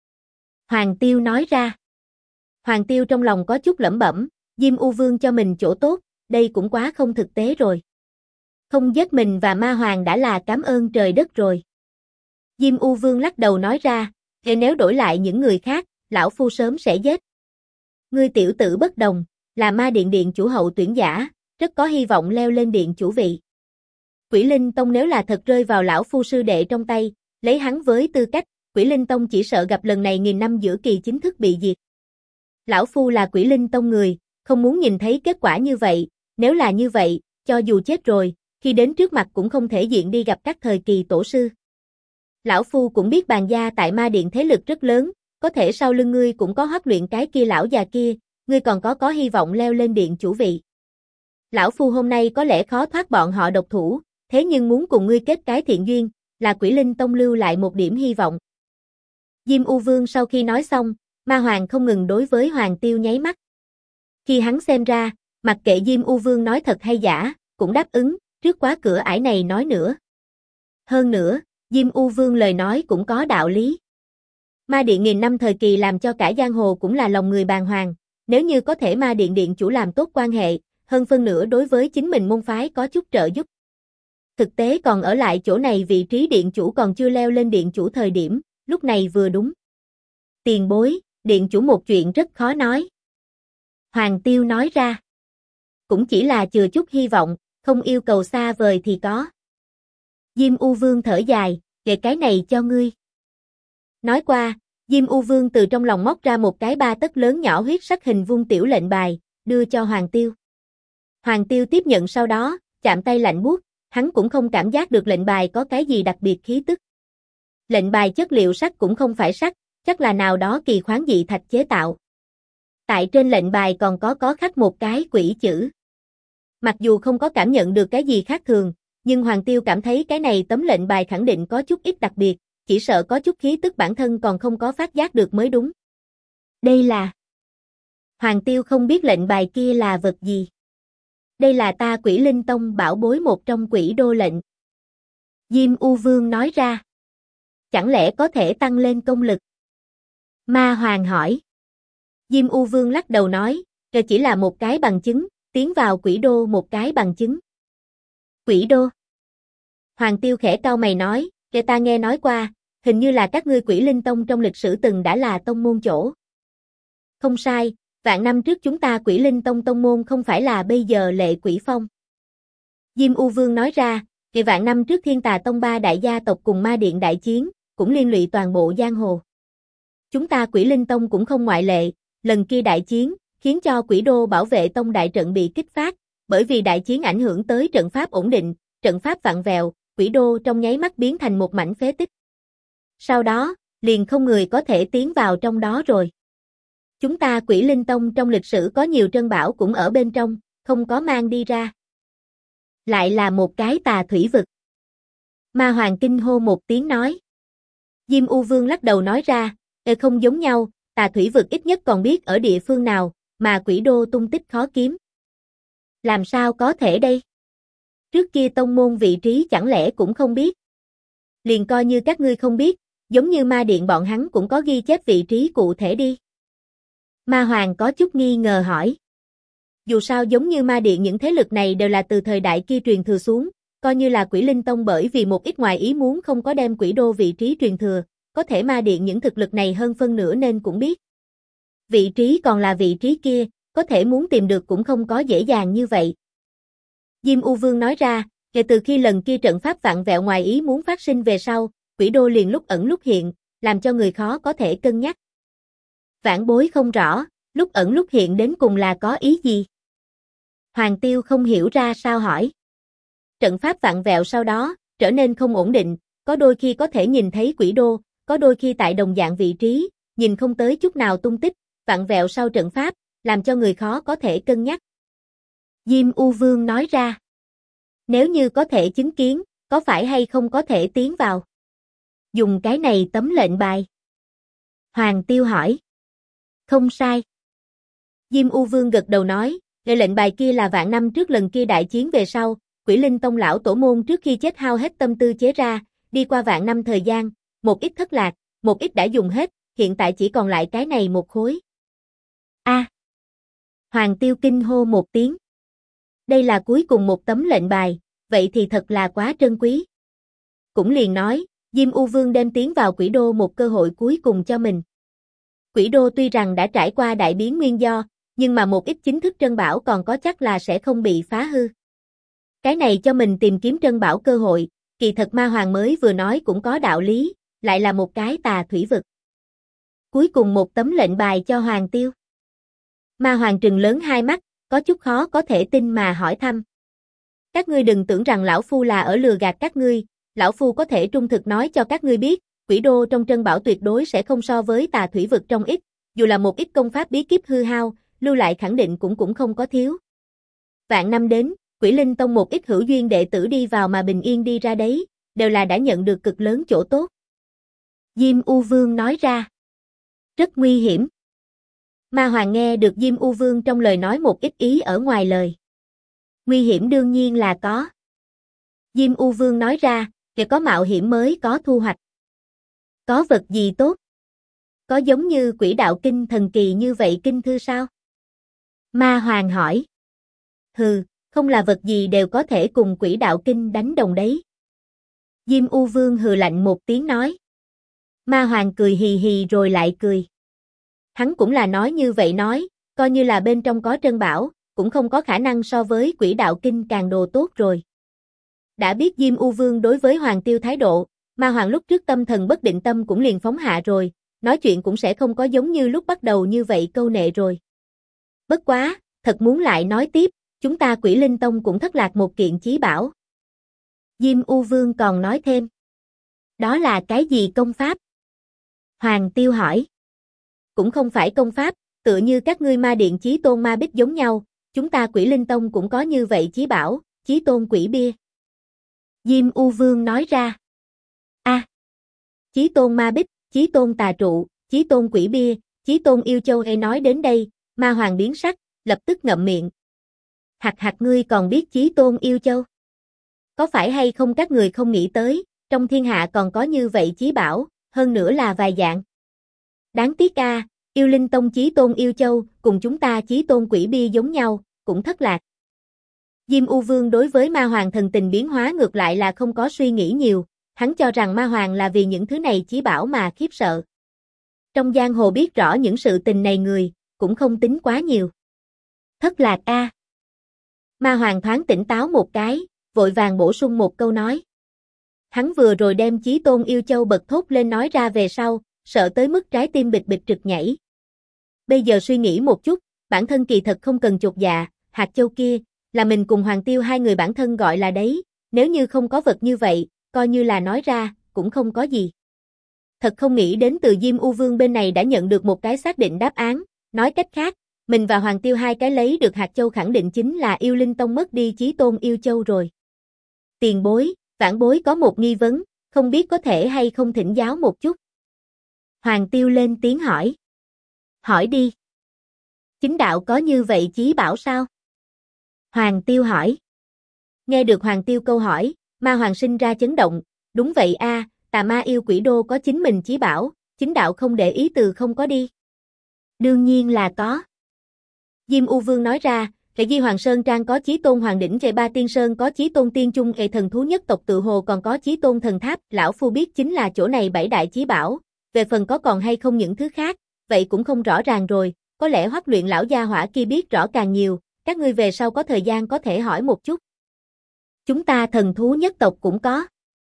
Hoàng Tiêu nói ra. Hoàng Tiêu trong lòng có chút lẩm bẩm, Diêm U Vương cho mình chỗ tốt, đây cũng quá không thực tế rồi. Không giết mình và Ma Hoàng đã là cảm ơn trời đất rồi. Diêm U Vương lắc đầu nói ra, nếu đổi lại những người khác, lão phu sớm sẽ giết. Ngươi tiểu tử bất đồng, là Ma Điện điện chủ hậu tuyển giả, rất có hy vọng leo lên điện chủ vị. Quỷ Linh Tông nếu là thật rơi vào lão phu sư đệ trong tay, lấy hắn với tư cách, Quỷ Linh Tông chỉ sợ gặp lần này nghìn năm giữa kỳ chính thức bị diệt. Lão phu là Quỷ Linh Tông người, không muốn nhìn thấy kết quả như vậy, nếu là như vậy, cho dù chết rồi, khi đến trước mặt cũng không thể diện đi gặp các thời kỳ tổ sư. Lão phu cũng biết Bàn gia tại Ma Điện thế lực rất lớn, có thể sau lưng ngươi cũng có huấn luyện cái kia lão già kia, ngươi còn có hy vọng leo lên điện chủ vị. Lão phu hôm nay có lẽ khó thoát bọn họ độc thủ, thế nhưng muốn cùng ngươi kết cái thiện duyên, là Quỷ Linh Tông lưu lại một điểm hy vọng. Diêm U Vương sau khi nói xong, Ma Hoàng không ngừng đối với Hoàng Tiêu nháy mắt. Khi hắn xem ra, mặc kệ Diêm U Vương nói thật hay giả, cũng đáp ứng, trước quá cửa ải này nói nữa. Hơn nữa, Diêm U Vương lời nói cũng có đạo lý. Ma Điện nghìn năm thời kỳ làm cho cả giang hồ cũng là lòng người bàng hoàng, nếu như có thể Ma Điện điện chủ làm tốt quan hệ, hơn phân nửa đối với chính mình môn phái có chút trợ giúp. Thực tế còn ở lại chỗ này vị trí điện chủ còn chưa leo lên điện chủ thời điểm, lúc này vừa đúng. Tiền bối, điện chủ một chuyện rất khó nói. Hoàng Tiêu nói ra. Cũng chỉ là chừa chút hy vọng, không yêu cầu xa vời thì có. Diêm U Vương thở dài, kể cái này cho ngươi. Nói qua, Diêm U Vương từ trong lòng móc ra một cái 3 tấc lớn nhỏ huyết sắc hình vuông tiểu lệnh bài, đưa cho Hoàng Tiêu. Hoàng Tiêu tiếp nhận sau đó, chạm tay lạnh buốt, hắn cũng không cảm giác được lệnh bài có cái gì đặc biệt khí tức. Lệnh bài chất liệu sắt cũng không phải sắt, chắc là nào đó kỳ khoáng dị thạch chế tạo. Tại trên lệnh bài còn có khắc một cái quỷ chữ. Mặc dù không có cảm nhận được cái gì khác thường, nhưng Hoàng Tiêu cảm thấy cái này tấm lệnh bài khẳng định có chút ít đặc biệt, chỉ sợ có chút khí tức bản thân còn không có phát giác được mới đúng. Đây là... Hoàng Tiêu không biết lệnh bài kia là vật gì. Đây là ta Quỷ Linh Tông bảo bối một trong quỷ đô lệnh. Diêm U Vương nói ra. Chẳng lẽ có thể tăng lên công lực? Ma Hoàng hỏi. Diêm U Vương lắc đầu nói, đây chỉ là một cái bằng chứng, tiến vào quỷ đô một cái bằng chứng. Quỷ đô? Hoàng Tiêu khẽ cau mày nói, kể ta nghe nói qua, hình như là các ngươi Quỷ Linh Tông trong lịch sử từng đã là tông môn chỗ. Không sai, vạn năm trước chúng ta Quỷ Linh Tông tông môn không phải là bây giờ Lệ Quỷ Phong. Diêm U Vương nói ra, kể vạn năm trước Thiên Tà Tông 3 đại gia tộc cùng Ma Điện đại chiến, cũng liên lụy toàn bộ giang hồ. Chúng ta Quỷ Linh Tông cũng không ngoại lệ, lần kia đại chiến, khiến cho Quỷ Đô Bảo Vệ Tông đại trận bị kích phát, bởi vì đại chiến ảnh hưởng tới trận pháp ổn định, trận pháp vặn vẹo, Quỷ Đô trong nháy mắt biến thành một mảnh phế tích. Sau đó, liền không người có thể tiến vào trong đó rồi. Chúng ta Quỷ Linh Tông trong lịch sử có nhiều trân bảo cũng ở bên trong, không có mang đi ra. Lại là một cái tà thủy vực. Ma Hoàng kinh hô một tiếng nói. Diêm U Vương lắc đầu nói ra, không giống nhau, tà thủy vực ít nhất còn biết ở địa phương nào, mà Quỷ Đô tung tích khó kiếm. Làm sao có thể đây? Trước kia tông môn vị trí chẳng lẽ cũng không biết? Liền coi như các ngươi không biết, giống như Ma Điện bọn hắn cũng có ghi chép vị trí cụ thể đi. Ma Hoàng có chút nghi ngờ hỏi. Dù sao giống như Ma Điện những thế lực này đều là từ thời đại kia truyền thừa xuống, coi như là Quỷ Linh Tông bởi vì một ít ngoài ý muốn không có đem Quỷ Đô vị trí truyền thừa, có thể Ma Điện những thực lực này hơn phân nửa nên cũng biết. Vị trí còn là vị trí kia, có thể muốn tìm được cũng không có dễ dàng như vậy. Diêm U Vương nói ra, kể từ khi lần kia trận pháp vặn vẹo ngoài ý muốn phát sinh về sau, Quỷ Đô liền lúc ẩn lúc hiện, làm cho người khó có thể cân nhắc. Vãn bối không rõ, lúc ẩn lúc hiện đến cùng là có ý gì? Hoàng Tiêu không hiểu ra sao hỏi. Trận pháp vặn vẹo sau đó, trở nên không ổn định, có đôi khi có thể nhìn thấy Quỷ Đô, có đôi khi tại đồng dạng vị trí, nhìn không tới chút nào tung tích, vặn vẹo sau trận pháp, làm cho người khó có thể cân nhắc. Diêm U Vương nói ra. Nếu như có thể chứng kiến, có phải hay không có thể tiến vào? Dùng cái này tấm lệnh bài. Hoàng Tiêu hỏi. Không sai. Diêm U Vương gật đầu nói, lệnh bài kia là vạn năm trước lần kia đại chiến về sau, Quỷ Linh Tông lão tổ môn trước khi chết hao hết tâm tư chế ra, đi qua vạn năm thời gian, một ít thất lạc, một ít đã dùng hết, hiện tại chỉ còn lại cái này một khối. A! Hoàng Tiêu kinh hô một tiếng. Đây là cuối cùng một tấm lệnh bài, vậy thì thật là quá trân quý. Cũng liền nói, Diêm U Vương đem tiến vào Quỷ Đô một cơ hội cuối cùng cho mình. Quỷ Đô tuy rằng đã trải qua đại biến nguyên do, nhưng mà một ít chính thức trân bảo còn có chắc là sẽ không bị phá hư. Cái này cho mình tìm kiếm trân bảo cơ hội, kỳ thật Ma Hoàng mới vừa nói cũng có đạo lý, lại là một cái tà thủy vực. Cuối cùng một tấm lệnh bài cho Hoàng Tiêu. Ma Hoàng trừng lớn hai mắt, có chút khó có thể tin mà hỏi thăm. Các ngươi đừng tưởng rằng lão phu là ở lừa gạt các ngươi, lão phu có thể trung thực nói cho các ngươi biết, Quỷ Đô trong trân bảo tuyệt đối sẽ không so với tà thủy vực trong ít, dù là một ít công pháp bí kíp hư hao, lưu lại khẳng định cũng không có thiếu. Vạn năm đến, Quỷ Linh Tông một ít hữu duyên đệ tử đi vào mà bình yên đi ra đấy, đều là đã nhận được cực lớn chỗ tốt. Diêm U Vương nói ra. Rất nguy hiểm. Ma Hoàng nghe được Diêm U Vương trong lời nói một ít ý ở ngoài lời. Nguy hiểm đương nhiên là có. Diêm U Vương nói ra, kể có mạo hiểm mới có thu hoạch. Có vật gì tốt? Có giống như Quỷ Đạo Kinh thần kỳ như vậy kinh thư sao? Ma Hoàng hỏi. Hừ, không là vật gì đều có thể cùng Quỷ Đạo Kinh đánh đồng đấy. Diêm U Vương hừ lạnh một tiếng nói. Ma Hoàng cười hì hì rồi lại cười. Hắn cũng là nói như vậy nói, coi như là bên trong có trân bảo, cũng không có khả năng so với Quỷ Đạo Kinh càng đồ tốt rồi. Đã biết Diêm U Vương đối với Hoàng Tiêu thái độ, Ma Hoàng lúc trước tâm thần bất định tâm cũng liền phóng hạ rồi, nói chuyện cũng sẽ không có giống như lúc bắt đầu như vậy câu nệ rồi. Bất quá, thật muốn lại nói tiếp, chúng ta Quỷ Linh Tông cũng thất lạc một kiện chí bảo. Diêm U Vương còn nói thêm. Đó là cái gì công pháp? Hoàng Tiêu hỏi. Cũng không phải công pháp, tựa như các ngươi Ma Điện Chí Tôn Ma Bích giống nhau, chúng ta Quỷ Linh Tông cũng có như vậy chí bảo, Chí Tôn Quỷ Bia. Diêm U Vương nói ra. Chí Tôn Ma Bích, Chí Tôn Tà Trụ, Chí Tôn Quỷ Bia, Chí Tôn Yêu Châu hay nói đến đây, Ma Hoàng biến sắc, lập tức ngậm miệng. Hạt hạt ngươi còn biết Chí Tôn Yêu Châu? Có phải hay không các người không nghĩ tới, trong thiên hạ còn có như vậy chí bảo, hơn nữa là vài dạng. Đáng tiếc a, Yêu Linh Tông Chí Tôn Yêu Châu, cùng chúng ta Chí Tôn Quỷ Bia giống nhau, cũng thất lạc. Diêm U Vương đối với Ma Hoàng thần tình biến hóa ngược lại là không có suy nghĩ nhiều, hắn cho rằng Ma Hoàng là vì những thứ này chí bảo mà khiếp sợ. Trong giang hồ biết rõ những sự tình này người, cũng không tính quá nhiều. Thất lạc a. Ma Hoàng thoáng tỉnh táo một cái, vội vàng bổ sung một câu nói. Hắn vừa rồi đem Chí Tôn Yêu Châu bật thốt lên nói ra về sau, sợ tới mức trái tim bịch bịch trực nhảy. Bây giờ suy nghĩ một chút, bản thân kỳ thật không cần chột dạ, hạt châu kia, là mình cùng Hoàng Tiêu hai người bản thân gọi là đấy, nếu như không có vật như vậy, coi như là nói ra, cũng không có gì. Thật không nghĩ đến từ Diêm U Vương bên này đã nhận được một cái xác định đáp án, nói cách khác, mình và Hoàng Tiêu hai cái lấy được hạt châu khẳng định chính là Yêu Linh Tông mất đi Chí Tôn Yêu Châu rồi. Tiền bối, vãn bối có một nghi vấn, không biết có thể hay không thỉnh giáo một chút. Hoàng Tiêu lên tiếng hỏi. Hỏi đi. Chính đạo có như vậy chí bảo sao? Hoàng Tiêu hỏi. Nghe được Hoàng Tiêu câu hỏi, Ma Hoàng sinh ra chấn động, đúng vậy a, Tà Ma Yêu Quỷ Đô có chính mình chí bảo, chính đạo không để ý từ không có đi. Đương nhiên là có. Diêm U Vương nói ra, Rệ Di Hoàng Sơn Trang có Chí Tôn Hoàng Đỉnh, Rệ Ba Tiên Sơn có Chí Tôn Tiên Trung, Hệ Thần Thú Nhất tộc tự hồ còn có Chí Tôn Thần Tháp, lão phu biết chính là chỗ này bảy đại chí bảo, về phần có còn hay không những thứ khác, vậy cũng không rõ ràng rồi, có lẽ Hoắc Luyện lão gia hỏa kia biết rõ càng nhiều, các ngươi về sau có thời gian có thể hỏi một chút. Chúng ta Thần Thú Nhất tộc cũng có.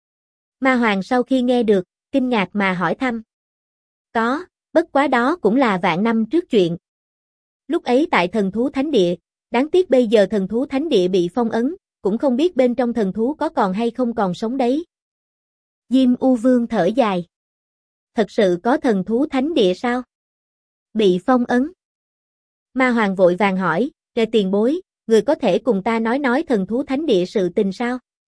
Ma Hoàng sau khi nghe được, kinh ngạc mà hỏi thăm. Có, bất quá đó cũng là vạn năm trước chuyện. Lúc ấy tại Thần Thú Thánh Địa, đáng tiếc bây giờ Thần Thú Thánh Địa bị phong ấn, cũng không biết bên trong thần thú có còn hay không còn sống đấy. Diêm U Vương thở dài. Thật sự có Thần Thú Thánh Địa sao? Bị phong ấn. Ma Hoàng vội vàng hỏi, Rệ tiền bối, người có thể cùng ta nói Thần Thú Thánh Địa sự tình sao?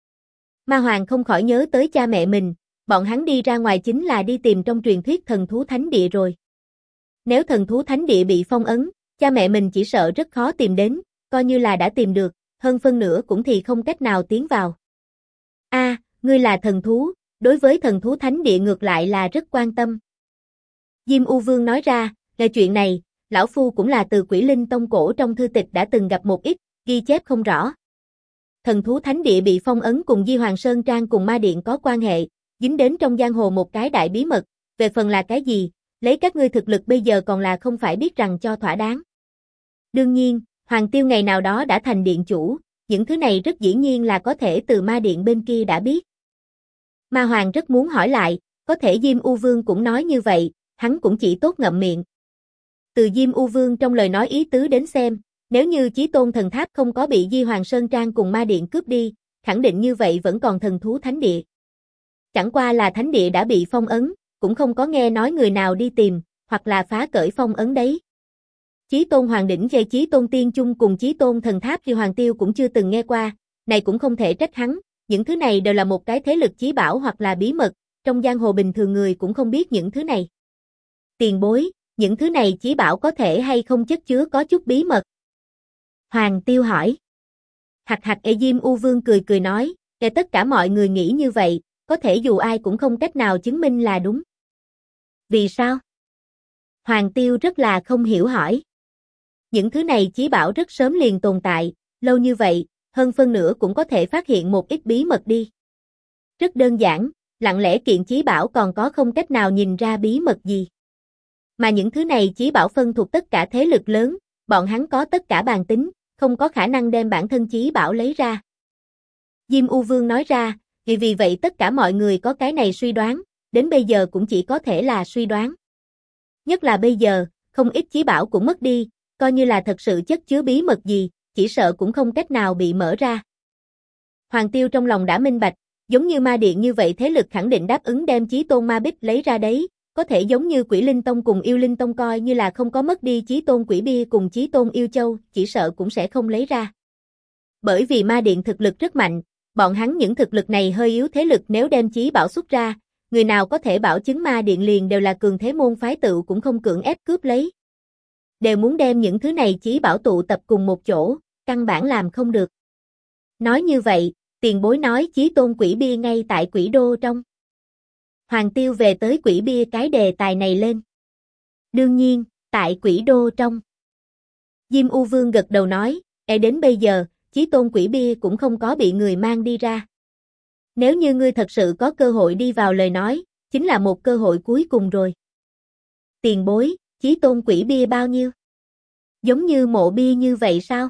Ma Hoàng không khỏi nhớ tới cha mẹ mình, bọn hắn đi ra ngoài chính là đi tìm trong truyền thuyết Thần Thú Thánh Địa rồi. Nếu Thần Thú Thánh Địa bị phong ấn, cha mẹ mình chỉ sợ rất khó tìm đến, coi như là đã tìm được, hơn phân nửa cũng thì không cách nào tiến vào. A, ngươi là thần thú, đối với thần thú thánh địa ngược lại là rất quan tâm. Diêm U Vương nói ra, về chuyện này, lão phu cũng là từ Quỷ Linh Tông cổ trong thư tịch đã từng gặp một ít, ghi chép không rõ. Thần thú thánh địa bị phong ấn cùng Di Hoàng Sơn Trang cùng ma điện có quan hệ, dính đến trong giang hồ một cái đại bí mật, về phần là cái gì, lấy các ngươi thực lực bây giờ còn là không phải biết rằng cho thỏa đáng. Đương nhiên, Hoàng Tiêu ngày nào đó đã thành điện chủ, những thứ này rất dĩ nhiên là có thể từ ma điện bên kia đã biết. Ma Hoàng rất muốn hỏi lại, có thể Diêm U Vương cũng nói như vậy, hắn cũng chỉ tốt ngậm miệng. Từ Diêm U Vương trong lời nói ý tứ đến xem, nếu như Chí Tôn Thần Tháp không có bị Di Hoàng Sơn Trang cùng ma điện cướp đi, khẳng định như vậy vẫn còn thần thú thánh địa. Chẳng qua là thánh địa đã bị phong ấn, cũng không có nghe nói người nào đi tìm, hoặc là phá cởi phong ấn đấy. Chí Tôn Hoàng Đỉnh về Chí Tôn Tiên Chung cùng Chí Tôn Thần Tháp thì Hoàng Tiêu cũng chưa từng nghe qua, này cũng không thể trách hắn, những thứ này đều là một cái thế lực chí bảo hoặc là bí mật, trong giang hồ bình thường người cũng không biết những thứ này. Tiền bối, những thứ này chí bảo có thể hay không chất chứa có chút bí mật? Hoàng Tiêu hỏi. Hạc hạc Diêm U Vương cười cười nói, để tất cả mọi người nghĩ như vậy, có thể dù ai cũng không cách nào chứng minh là đúng. Vì sao? Hoàng Tiêu rất là không hiểu hỏi. Những thứ này chí bảo rất sớm liền tồn tại, lâu như vậy, hơn phân nửa cũng có thể phát hiện một ít bí mật đi. Rất đơn giản, lặng lẽ kiện chí bảo còn có không cách nào nhìn ra bí mật gì. Mà những thứ này chí bảo phân thuộc tất cả thế lực lớn, bọn hắn có tất cả bàn tính, không có khả năng đem bản thân chí bảo lấy ra. Diêm U Vương nói ra, vì vậy tất cả mọi người có cái này suy đoán, đến bây giờ cũng chỉ có thể là suy đoán. Nhất là bây giờ, không ít chí bảo cũng mất đi, coi như là thật sự chất chứa bí mật gì, chỉ sợ cũng không cách nào bị mở ra. Hoàng Tiêu trong lòng đã minh bạch, giống như ma điện như vậy thế lực khẳng định đáp ứng đem Chí Tôn Ma Bích lấy ra đấy, có thể giống như Quỷ Linh Tông cùng Yêu Linh Tông coi như là không có mất đi Chí Tôn Quỷ Bia cùng Chí Tôn Yêu Châu, chỉ sợ cũng sẽ không lấy ra. Bởi vì ma điện thực lực rất mạnh, bọn hắn những thực lực này hơi yếu thế lực nếu đem chí bảo xuất ra, người nào có thể bảo chứng ma điện liền đều là cường thế môn phái tự cũng không cưỡng ép cướp lấy. Đều muốn đem những thứ này chí bảo tụ tập cùng một chỗ, căn bản làm không được. Nói như vậy, tiền bối nói Chí Tôn Quỷ Bia ngay tại Quỷ Đô trong. Hoàng Tiêu về tới Quỷ Bia cái đề tài này lên. Đương nhiên, tại Quỷ Đô trong. Diêm U Vương gật đầu nói, đến bây giờ, Chí Tôn Quỷ Bia cũng không có bị người mang đi ra. Nếu như ngươi thật sự có cơ hội đi vào lời nói, chính là một cơ hội cuối cùng rồi. Tiền bối, Chí Tôn Quỷ Bia bao nhiêu? Giống như mộ bia như vậy sao?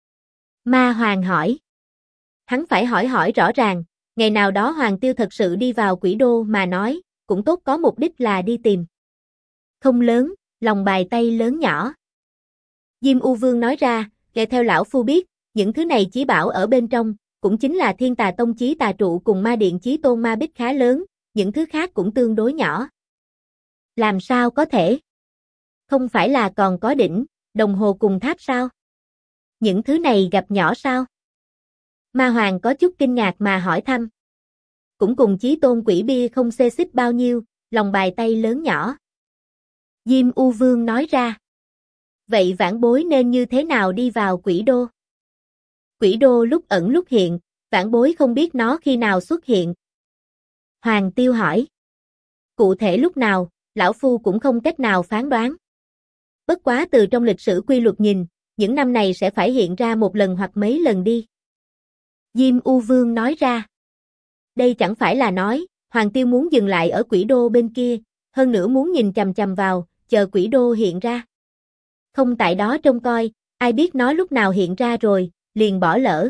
Ma Hoàng hỏi. Hắn phải hỏi rõ ràng, ngày nào đó Hoàng Tiêu thật sự đi vào Quỷ Đô mà nói, cũng tốt có mục đích là đi tìm. Không lớn, lòng bài tay lớn nhỏ. Diêm U Vương nói ra, nghe theo lão phu biết, những thứ này chí bảo ở bên trong, cũng chính là Thiên Tà Tông Chí Tà Trụ cùng Ma Điện Chí Tôn Ma Bích khá lớn, những thứ khác cũng tương đối nhỏ. Làm sao có thể? Không phải là còn có đỉnh, đồng hồ cùng tháp sao? Những thứ này gặp nhỏ sao? Ma Hoàng có chút kinh ngạc mà hỏi thăm. Cũng cùng Chí Tôn Quỷ Bia không xê xích bao nhiêu, lòng bài tay lớn nhỏ. Diêm U Vương nói ra. Vậy vãn bối nên như thế nào đi vào Quỷ Đô? Quỷ Đô lúc ẩn lúc hiện, vãn bối không biết nó khi nào xuất hiện. Hoàng Tiêu hỏi. Cụ thể lúc nào, lão phu cũng không cách nào phán đoán. Bất quá từ trong lịch sử quy luật nhìn, những năm này sẽ phải hiện ra một lần hoặc mấy lần đi. Diêm U Vương nói ra. Đây chẳng phải là nói, Hoàng Tiêu muốn dừng lại ở Quỷ Đô bên kia, hơn nữa muốn nhìn chằm chằm vào, chờ Quỷ Đô hiện ra. Không tại đó trông coi, ai biết nó lúc nào hiện ra rồi, liền bỏ lỡ.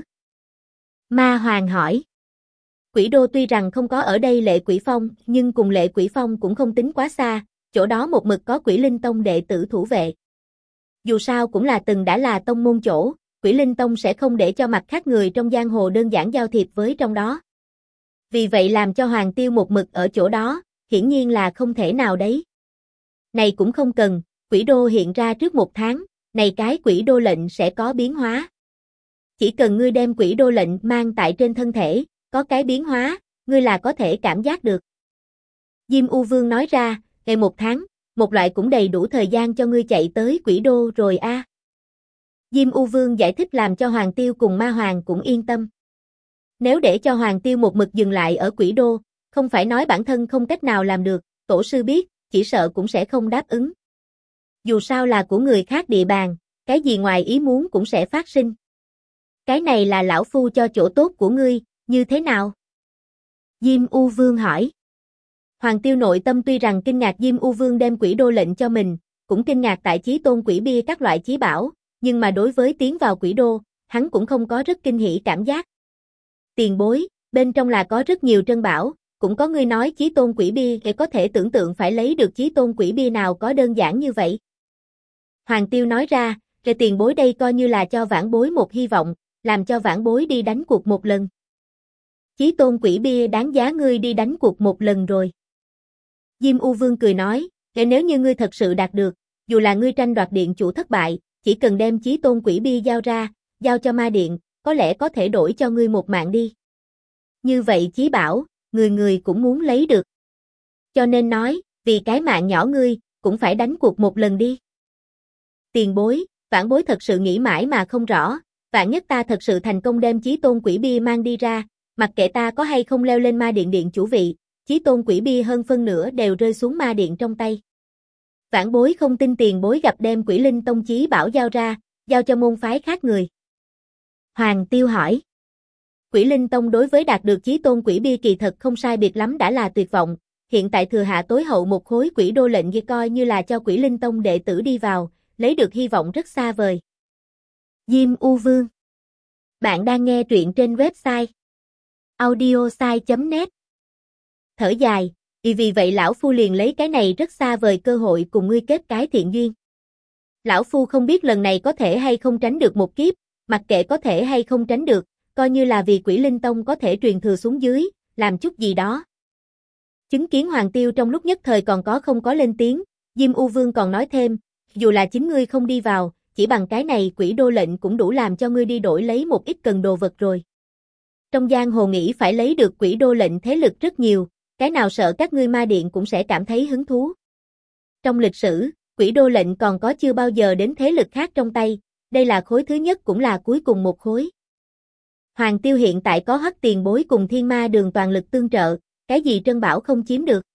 Ma Hoàng hỏi. Quỷ Đô tuy rằng không có ở đây Lệ Quỷ Phong, nhưng cùng Lệ Quỷ Phong cũng không tính quá xa, chỗ đó một mực có Quỷ Linh Tông đệ tử thủ vệ. Dù sao cũng là từng đã là tông môn chỗ, Quỷ Linh Tông sẽ không để cho mặt khác người trong giang hồ đơn giản giao thiệp với trong đó. Vì vậy làm cho Hoàng Tiêu một mực ở chỗ đó, hiển nhiên là không thể nào đấy. Này cũng không cần, Quỷ Đô hiện ra trước 1 tháng, này cái Quỷ Đô lệnh sẽ có biến hóa. Chỉ cần ngươi đem Quỷ Đô lệnh mang tại trên thân thể, có cái biến hóa, ngươi là có thể cảm giác được. Diêm U Vương nói ra, ngày 1 tháng, một loại cũng đầy đủ thời gian cho ngươi chạy tới Quỷ Đô rồi a. Diêm U Vương giải thích làm cho Hoàng Tiêu cùng Ma Hoàng cũng yên tâm. Nếu để cho Hoàng Tiêu một mực dừng lại ở Quỷ Đô, không phải nói bản thân không cách nào làm được, tổ sư biết, chỉ sợ cũng sẽ không đáp ứng. Dù sao là của người khác địa bàn, cái gì ngoài ý muốn cũng sẽ phát sinh. Cái này là lão phu cho chỗ tốt của ngươi, như thế nào? Diêm U Vương hỏi. Hoàng Tiêu nội tâm tuy rằng kinh ngạc Diêm U Vương đem Quỷ Đô lệnh cho mình, cũng kinh ngạc tại chí tôn quỷ bia các loại chí bảo, nhưng mà đối với tiến vào Quỷ Đô, hắn cũng không có rất kinh hỉ cảm giác. Tiền bối, bên trong là có rất nhiều trân bảo, cũng có người nói chí tôn quỷ bia để có thể tưởng tượng phải lấy được chí tôn quỷ bia nào có đơn giản như vậy. Hoàng Tiêu nói ra, rồi tiền bối đây coi như là cho vãn bối một hy vọng, làm cho vãn bối đi đánh cuộc một lần. Chí tôn quỷ bia đáng giá ngươi đi đánh cuộc một lần rồi. Diêm U Vương cười nói, nếu như ngươi thật sự đạt được, dù là ngươi tranh đoạt điện chủ thất bại, chỉ cần đem chí tôn quỷ bia giao ra, giao cho ma điện, có lẽ có thể đổi cho ngươi một mạng đi. Như vậy chí bảo, người người cũng muốn lấy được. Cho nên nói, vì cái mạng nhỏ ngươi, cũng phải đánh cuộc một lần đi. Tiền bối, vãn bối thật sự nghĩ mãi mà không rõ, vạn nhất ta thật sự thành công đem chí tôn quỷ bia mang đi ra, mặc kệ ta có hay không leo lên ma điện điện chủ vị, chí tôn quỷ bia hơn phân nửa đều rơi xuống ma điện trong tay. Vãn bối không tin tiền bối gặp đem Quỷ Linh Tông chí bảo giao ra, giao cho môn phái khác người. Hoàng Tiêu hỏi. Quỷ Linh Tông đối với đạt được chí tôn quỷ bia kỳ thật không sai biệt lắm đã là tuyệt vọng, hiện tại thừa hạ tối hậu một khối Quỷ Đô lệnh kia coi như là cho Quỷ Linh Tông đệ tử đi vào, lấy được hy vọng rất xa vời. Diêm U Vương. Bạn đang nghe truyện trên website audiosai.net. Thở dài, vì vậy lão phu liền lấy cái này rất xa vời cơ hội cùng ngươi kết cái thiện duyên. Lão phu không biết lần này có thể hay không tránh được một kiếp, mặc kệ có thể hay không tránh được, coi như là vì Quỷ Linh Tông có thể truyền thừa xuống dưới, làm chút gì đó. Chứng kiến Hoàng Tiêu trong lúc nhất thời còn có không có lên tiếng, Diêm U Vương còn nói thêm, dù là chính ngươi không đi vào, chỉ bằng cái này Quỷ Đô lệnh cũng đủ làm cho ngươi đi đổi lấy một ít cần đồ vật rồi. Trong giang hồ nghĩ phải lấy được Quỷ Đô lệnh thế lực rất nhiều, cái nào sợ các ngươi ma điện cũng sẽ cảm thấy hứng thú. Trong lịch sử, Quỷ Đô lệnh còn có chưa bao giờ đến thế lực khác trong tay, đây là khối thứ nhất cũng là cuối cùng một khối. Hoàng Tiêu hiện tại có Hắc tiền bối cùng Thiên Ma Đường toàn lực tương trợ, cái gì trân bảo không chiếm được?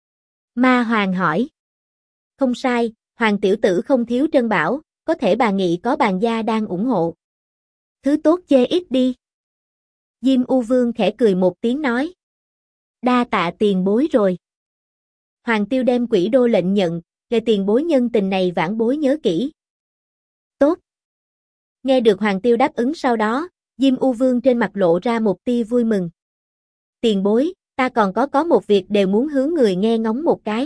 Ma Hoàng hỏi. Không sai, Hoàng tiểu tử không thiếu trân bảo, có thể bà nghị có bàn gia đang ủng hộ. Thứ tốt chê ít đi. Diêm U Vương khẽ cười một tiếng nói. Đa tạ tiền bối rồi. Hoàng Tiêu đem Quỷ Đô lệnh nhận, về tiền bối nhân tình này vãn bối nhớ kỹ. Tốt. Nghe được Hoàng Tiêu đáp ứng sau đó, Diêm U Vương trên mặt lộ ra một tia vui mừng. Tiền bối, ta còn có một việc đều muốn hướng người nghe ngóng một cái.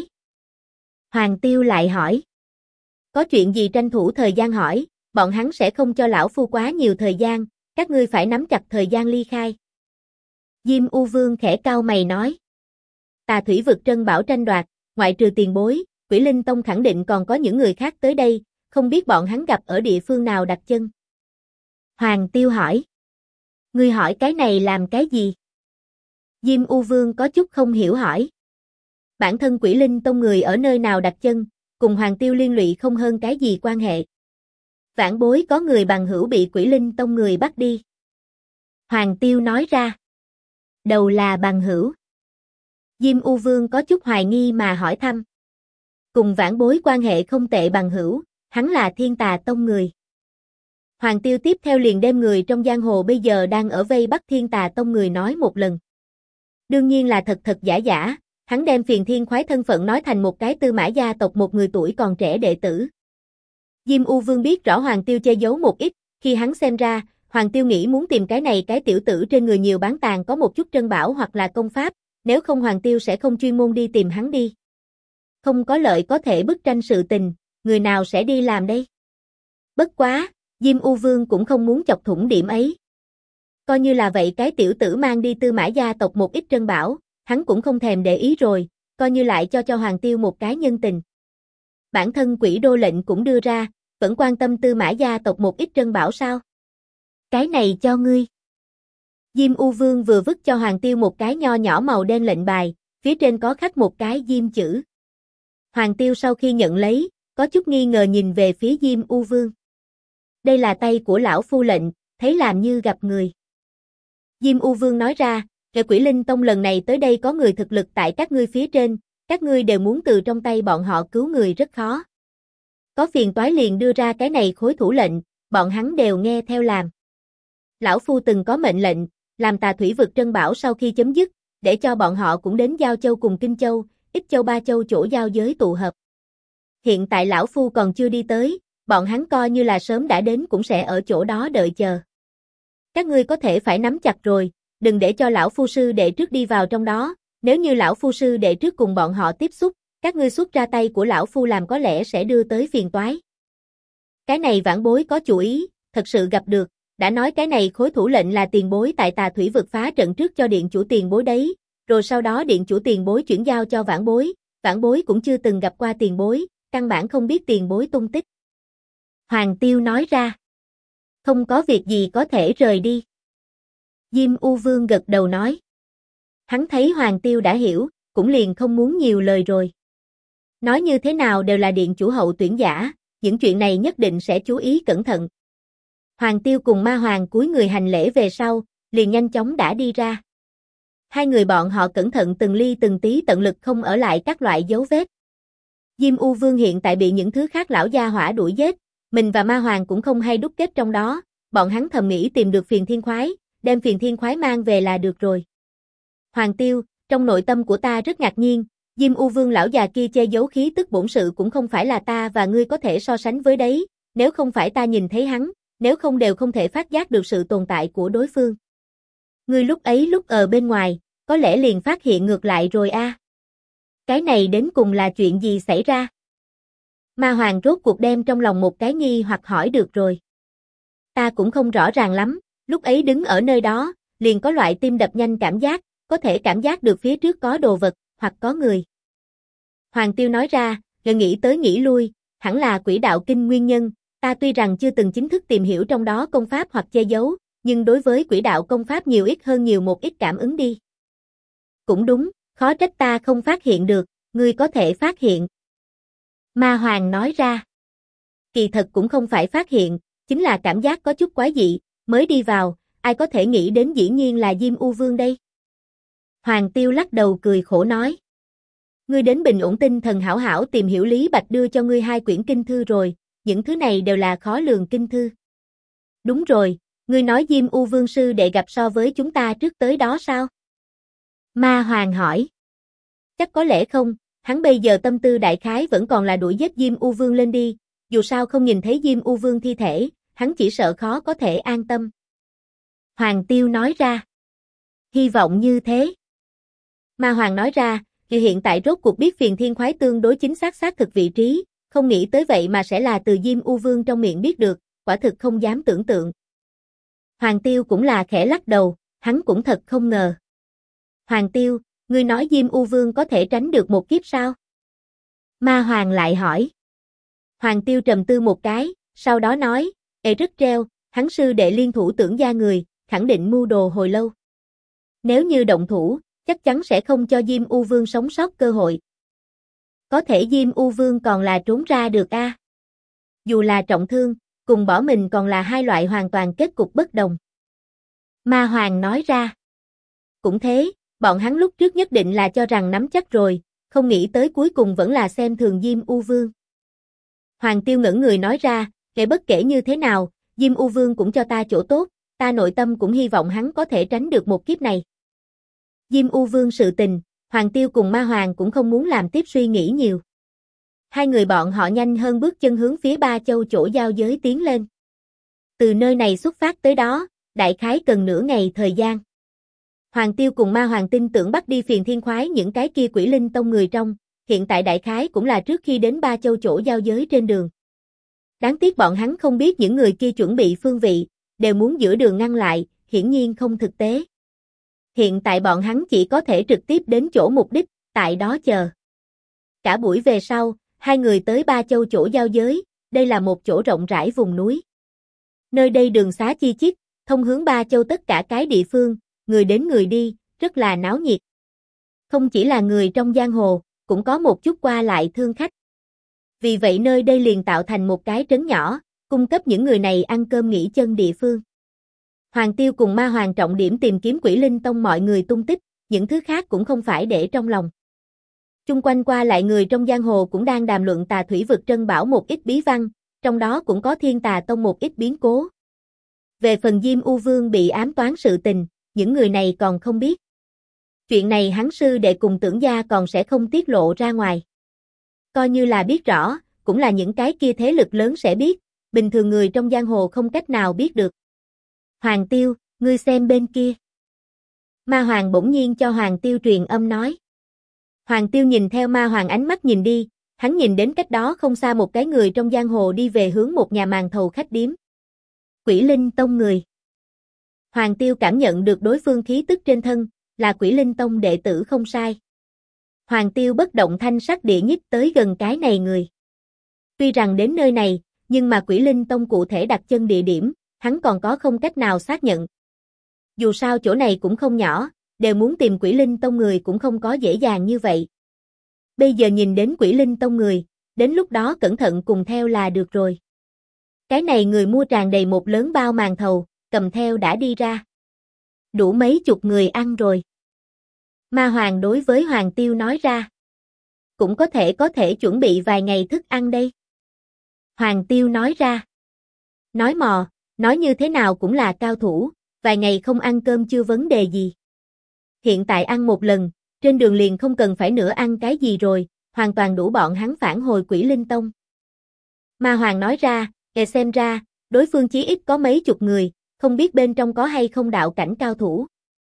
Hoàng Tiêu lại hỏi. Có chuyện gì tranh thủ thời gian hỏi, bọn hắn sẽ không cho lão phu quá nhiều thời gian, các ngươi phải nắm chặt thời gian ly khai. Diêm U Vương khẽ cau mày nói. Tà thủy vực trân bảo tranh đoạt, ngoại trừ tiền bối, Quỷ Linh Tông khẳng định còn có những người khác tới đây, không biết bọn hắn gặp ở địa phương nào đặt chân. Hoàng Tiêu hỏi. Ngươi hỏi cái này làm cái gì? Diêm U Vương có chút không hiểu hỏi. Bản thân Quỷ Linh Tông người ở nơi nào đặt chân, cùng Hoàng Tiêu liên lụy không hơn cái gì quan hệ. Vãn bối có người bằng hữu bị Quỷ Linh Tông người bắt đi. Hoàng Tiêu nói ra. Đầu là bằng hữu. Diêm U Vương có chút hoài nghi mà hỏi thăm. Cùng vãn bối quan hệ không tệ bằng hữu, hắn là Thiên Tà Tông người. Hoàng Tiêu tiếp theo liền đem người trong giang hồ bây giờ đang ở vây bắt Thiên Tà Tông người nói một lần. Đương nhiên là thật giả, hắn đem Phiền Thiên Khoái thân phận nói thành một cái Tư Mã gia tộc một người tuổi còn trẻ đệ tử. Diêm U Vương biết rõ Hoàng Tiêu che giấu một ít, khi hắn xem ra, Hoàng Tiêu nghĩ muốn tìm cái này cái tiểu tử trên người nhiều bán tàn có một chút trân bảo hoặc là công pháp, nếu không Hoàng Tiêu sẽ không chuyên môn đi tìm hắn đi. Không có lợi có thể bức tranh sự tình, người nào sẽ đi làm đây? Bất quá, Diêm U Vương cũng không muốn chọc thủng điểm ấy. Coi như là vậy cái tiểu tử mang đi Tư Mã gia tộc một ít trân bảo, hắn cũng không thèm để ý rồi, coi như lại cho Hoàng Tiêu một cái nhân tình. Bản thân Quỷ Đô lệnh cũng đưa ra, vẫn quan tâm Tư Mã gia tộc một ít trân bảo sao? Cái này cho ngươi. Diêm U Vương vừa vứt cho Hoàng Tiêu một cái nho nhỏ màu đen lệnh bài, phía trên có khắc một cái Diêm chữ. Hoàng Tiêu sau khi nhận lấy, có chút nghi ngờ nhìn về phía Diêm U Vương. Đây là tay của lão phu lệnh, thấy làm như gặp người. Diêm U Vương nói ra, kẻ Quỷ Linh Tông lần này tới đây có người thực lực tại các ngươi phía trên, các ngươi đều muốn từ trong tay bọn họ cứu người rất khó. Có phiền toái liền đưa ra cái này khối thủ lệnh, bọn hắn đều nghe theo làm. Lão phu từng có mệnh lệnh, làm Tà Thủy vực trân bảo sau khi chấm dứt, để cho bọn họ cũng đến Giao Châu cùng Kinh Châu, Ích Châu Ba Châu chỗ giao giới tụ hợp. Hiện tại lão phu còn chưa đi tới, bọn hắn coi như là sớm đã đến cũng sẽ ở chỗ đó đợi chờ. Các ngươi có thể phải nắm chặt rồi, đừng để cho lão phu sư đệ trước đi vào trong đó, nếu như lão phu sư đệ trước cùng bọn họ tiếp xúc, các ngươi xuất ra tay của lão phu làm có lẽ sẽ đưa tới phiền toái. Cái này vãn bối có chủ ý, thật sự gặp được, đã nói cái này khối thủ lệnh là tiền bối tại Tà Thủy vực phá trận trước cho điện chủ tiền bối đấy, rồi sau đó điện chủ tiền bối chuyển giao cho vãn bối cũng chưa từng gặp qua tiền bối, căn bản không biết tiền bối tung tích. Hoàng Tiêu nói ra, không có việc gì có thể rời đi. Diêm U Vương gật đầu nói. Hắn thấy Hoàng Tiêu đã hiểu, cũng liền không muốn nhiều lời rồi. Nói như thế nào đều là điện chủ hậu tuyển giả, những chuyện này nhất định sẽ chú ý cẩn thận. Hoàng Tiêu cùng Ma Hoàng cúi người hành lễ về sau, liền nhanh chóng đã đi ra. Hai người bọn họ cẩn thận từng ly từng tí tận lực không ở lại các loại dấu vết. Diêm U Vương hiện tại bị những thứ khác lão gia hỏa đuổi giết, mình và Ma Hoàng cũng không hay đúc kết trong đó, bọn hắn thầm nghĩ tìm được Phiền Thiên Khoái, đem Phiền Thiên Khoái mang về là được rồi. Hoàng Tiêu, trong nội tâm của ta rất ngạc nhiên, Diêm U Vương lão già kia che giấu khí tức bổn sự cũng không phải là ta và ngươi có thể so sánh với đấy, nếu không phải ta nhìn thấy hắn, nếu không đều không thể phát giác được sự tồn tại của đối phương. Ngươi lúc ấy lúc ở bên ngoài, có lẽ liền phát hiện ngược lại rồi a. Cái này đến cùng là chuyện gì xảy ra? Ma Hoàng rốt cuộc đem trong lòng một cái nghi hoặc hỏi được rồi. Ta cũng không rõ ràng lắm, lúc ấy đứng ở nơi đó, liền có loại tim đập nhanh cảm giác, có thể cảm giác được phía trước có đồ vật, hoặc có người. Hoàng Tiêu nói ra, rồi nghĩ tới nghĩ lui, hẳn là quỷ đạo kinh nguyên nhân, ta tuy rằng chưa từng chính thức tìm hiểu trong đó công pháp hoặc che giấu, nhưng đối với quỷ đạo công pháp nhiều ít hơn nhiều một ít cảm ứng đi. Cũng đúng, khó trách ta không phát hiện được, ngươi có thể phát hiện. Ma Hoàng nói ra. Kỳ thật cũng không phải phát hiện, chính là cảm giác có chút quái dị, mới đi vào, ai có thể nghĩ đến dĩ nhiên là Diêm U Vương đây. Hoàng Tiêu lắc đầu cười khổ nói. Ngươi đến Bình Ổn Tinh Thần hảo hảo tìm hiểu Lý Bạch đưa cho ngươi 2 quyển kinh thư rồi, những thứ này đều là khó lường kinh thư. Đúng rồi, ngươi nói Diêm U Vương sư đệ gặp so với chúng ta trước tới đó sao? Ma Hoàng hỏi. Chắc có lẽ không, hắn bây giờ tâm tư đại khái vẫn còn là đuổi giết Diêm U Vương lên đi, dù sao không nhìn thấy Diêm U Vương thi thể, hắn chỉ sợ khó có thể an tâm. Hoàng Tiêu nói ra. Hy vọng như thế. Ma Hoàng nói ra, thì hiện tại rốt cuộc biết Phiền Thiên Khoái tương đối chính xác xác thực vị trí, không nghĩ tới vậy mà sẽ là từ Diêm U Vương trong miệng biết được, quả thực không dám tưởng tượng. Hoàng Tiêu cũng là khẽ lắc đầu, hắn cũng thật không ngờ. Hoàng Tiêu, ngươi nói Diêm U Vương có thể tránh được một kiếp sao? Ma Hoàng lại hỏi. Hoàng Tiêu trầm tư một cái, sau đó nói, rất treo, hắn sư đệ liên thủ tưởng gia người, khẳng định mưu đồ hồi lâu. Nếu như động thủ, chắc chắn sẽ không cho Diêm U Vương sống sót cơ hội. Có thể Diêm U Vương còn là trốn ra được a. Dù là trọng thương, cùng bỏ mình còn là hai loại hoàn toàn kết cục bất đồng. Ma Hoàng nói ra. Cũng thế, bọn hắn lúc trước nhất định là cho rằng nắm chắc rồi, không nghĩ tới cuối cùng vẫn là xem thường Diêm U Vương. Hoàng Tiêu ngẩn người nói ra, kể bất kể như thế nào, Diêm U Vương cũng cho ta chỗ tốt, ta nội tâm cũng hy vọng hắn có thể tránh được một kiếp này. Diêm U Vương sự tình, Hoàng Tiêu cùng Ma Hoàng cũng không muốn làm tiếp suy nghĩ nhiều. Hai người bọn họ nhanh hơn bước chân hướng phía Ba Châu chỗ giao giới tiến lên. Từ nơi này xuất phát tới đó, đại khái cần nửa ngày thời gian. Hoàng Tiêu cùng Ma Hoàng tin tưởng bắt đi Phiền Thiên Khoái những cái kia Quỷ Linh Tông người trong, hiện tại đại khái cũng là trước khi đến Ba Châu chỗ giao giới trên đường. Đáng tiếc bọn hắn không biết những người kia chuẩn bị phương vị, đều muốn giữa đường ngăn lại, hiển nhiên không thực tế. Hiện tại bọn hắn chỉ có thể trực tiếp đến chỗ mục đích, tại đó chờ. Cả buổi về sau, hai người tới Ba Châu chỗ giao giới, đây là một chỗ rộng rãi vùng núi. Nơi đây đường xá chi chít, thông hướng Ba Châu tất cả cái địa phương, người đến người đi, rất là náo nhiệt. Không chỉ là người trong giang hồ, cũng có một chút qua lại thương khách. Vì vậy nơi đây liền tạo thành một cái trấn nhỏ, cung cấp những người này ăn cơm nghỉ chân địa phương. Hoàng Tiêu cùng Ma Hoàng trọng điểm tìm kiếm Quỷ Linh Tông mọi người tung tích, những thứ khác cũng không phải để trong lòng. Chung quanh qua lại người trong giang hồ cũng đang đàm luận Tà Thủy Vực Trân Bảo một ít bí văn, trong đó cũng có Thiên Tà Tông một ít biến cố. Về phần Diêm U Vương bị ám toán sự tình, những người này còn không biết. Chuyện này hắn sư đệ cùng Tưởng gia còn sẽ không tiết lộ ra ngoài. Coi như là biết rõ, cũng là những cái kia thế lực lớn sẽ biết, bình thường người trong giang hồ không cách nào biết được. Hoàng Tiêu, ngươi xem bên kia. Ma Hoàng bỗng nhiên cho Hoàng Tiêu truyền âm nói. Hoàng Tiêu nhìn theo Ma Hoàng ánh mắt nhìn đi, hắn nhìn đến cách đó không xa một cái người trong giang hồ đi về hướng một nhà màn thầu khách điếm. Quỷ Linh Tông người. Hoàng Tiêu cảm nhận được đối phương khí tức trên thân, là Quỷ Linh Tông đệ tử không sai. Hoàng Tiêu bất động thanh sắc địa nhích tới gần cái này người. Tuy rằng đến nơi này, nhưng mà Quỷ Linh Tông cụ thể đặt chân địa điểm, hắn còn có không cách nào xác nhận. Dù sao chỗ này cũng không nhỏ, đều muốn tìm Quỷ Linh Tông người cũng không có dễ dàng như vậy. Bây giờ nhìn đến Quỷ Linh Tông người, đến lúc đó cẩn thận cùng theo là được rồi. Cái này người mua tràn đầy một lớn bao màn thầu, cầm theo đã đi ra. Đủ mấy chục người ăn rồi. Ma Hoàng đối với Hoàng Tiêu nói ra. Cũng có thể chuẩn bị vài ngày thức ăn đây. Hoàng Tiêu nói ra. Nói mò, nói như thế nào cũng là cao thủ, vài ngày không ăn cơm chưa vấn đề gì. Hiện tại ăn một lần, trên đường liền không cần phải nữa ăn cái gì rồi, hoàn toàn đủ bọn hắn phản hồi Quỷ Linh Tông. Ma Hoàng nói ra, xem ra, đối phương chí ít có mấy chục người, không biết bên trong có hay không đạo cảnh cao thủ.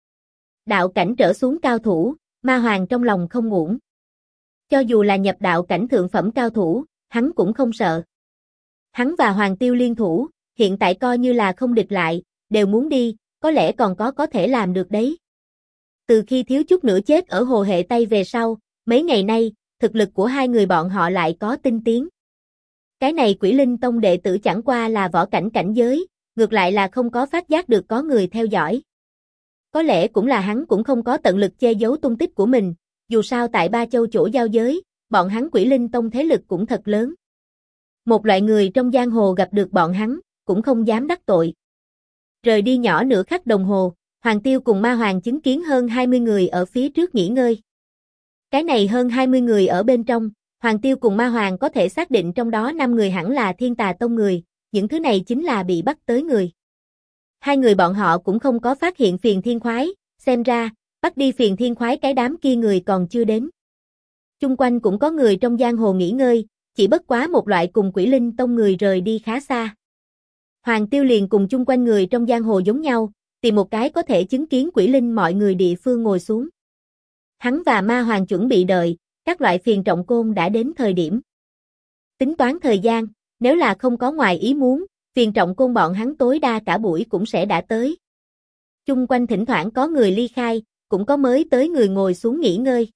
Đạo cảnh trở xuống cao thủ, Ma Hoàng trong lòng không ngủn. Cho dù là nhập đạo cảnh thượng phẩm cao thủ, hắn cũng không sợ. Hắn và Hoàng Tiêu liên thủ, hiện tại coi như là không địch lại, đều muốn đi, có lẽ còn có thể làm được đấy. Từ khi thiếu chút nữa chết ở Hồ Hệ Tây về sau, mấy ngày nay, thực lực của hai người bọn họ lại có tinh tiến. Cái này Quỷ Linh Tông đệ tử chẳng qua là võ cảnh cảnh giới, ngược lại là không có phát giác được có người theo dõi. Có lẽ cũng là hắn cũng không có tận lực che giấu tung tích của mình, dù sao tại Ba Châu chỗ giao giới, bọn hắn Quỷ Linh Tông thế lực cũng thật lớn. Một loại người trong giang hồ gặp được bọn hắn, cũng không dám đắc tội. Rời đi nhỏ nửa khắc đồng hồ, Hoàng Tiêu cùng Ma Hoàng chứng kiến hơn 20 người ở phía trước nghỉ ngơi. Cái này hơn 20 người ở bên trong, Hoàng Tiêu cùng Ma Hoàng có thể xác định trong đó 5 người hẳn là Thiên Tà Tông người, những thứ này chính là bị bắt tới người. Hai người bọn họ cũng không có phát hiện Phiền Thiên Khoái, xem ra, bắt đi Phiền Thiên Khoái cái đám kia người còn chưa đến. Chung quanh cũng có người trong giang hồ nghỉ ngơi, chỉ bất quá một loại cùng Quỷ Linh Tông người rời đi khá xa. Hoàng Tiêu liền cùng chung quanh người trong giang hồ giống nhau, tìm một cái có thể chứng kiến Quỷ Linh mọi người địa phương ngồi xuống. Hắn và Ma Hoàng chuẩn bị đợi, các loại phiền trọng côn đã đến thời điểm. Tính toán thời gian, nếu là không có ngoài ý muốn, phiền trọng côn bọn hắn tối đa cả buổi cũng sẽ đã tới. Chung quanh thỉnh thoảng có người ly khai, cũng có mới tới người ngồi xuống nghỉ ngơi.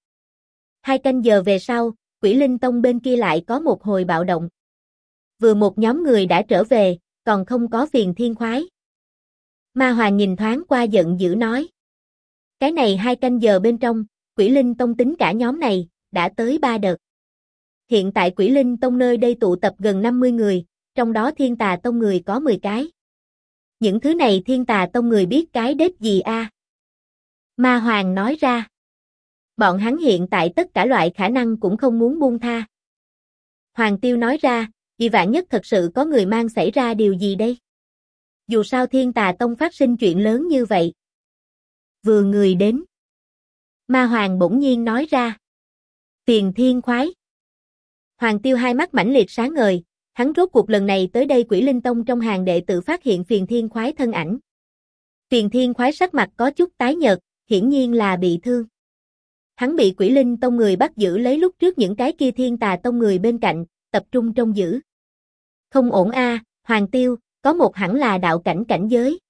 2 canh giờ về sau, Quỷ Linh Tông bên kia lại có một hồi bạo động. Vừa một nhóm người đã trở về, còn không có Phiền Thiên Khoái. Ma Hoàng nhìn thoáng qua giận dữ nói. Cái này 2 canh giờ bên trong, Quỷ Linh Tông tính cả nhóm này, đã tới 3 đợt. Hiện tại Quỷ Linh Tông nơi đây tụ tập gần 50 người, trong đó Thiên Tà Tông người có 10 cái. Những thứ này Thiên Tà Tông người biết cái đết gì a? Ma Hoàng nói ra. Bọn hắn hiện tại tất cả loại khả năng cũng không muốn buông tha. Hoàng Tiêu nói ra, vì vạn nhất thật sự có người mang xảy ra điều gì đây? Dù sao Thiên Tà Tông phát sinh chuyện lớn như vậy. Vừa người đến. Ma Hoàng bỗng nhiên nói ra. Phiền Thiên Khoái. Hoàng Tiêu hai mắt mãnh liệt sáng ngời, hắn rốt cuộc lần này tới đây Quỷ Linh Tông trong hàng đệ tử phát hiện Phiền Thiên Khoái thân ảnh. Phiền Thiên Khoái sắc mặt có chút tái nhợt, hiển nhiên là bị thương. Hắn bị Quỷ Linh Tông người bắt giữ lấy lúc trước những cái kia Thiên Tà Tông người bên cạnh, tập trung trông giữ. Không ổn a, Hoàng Tiêu, có một hẳn là đạo cảnh cảnh giới.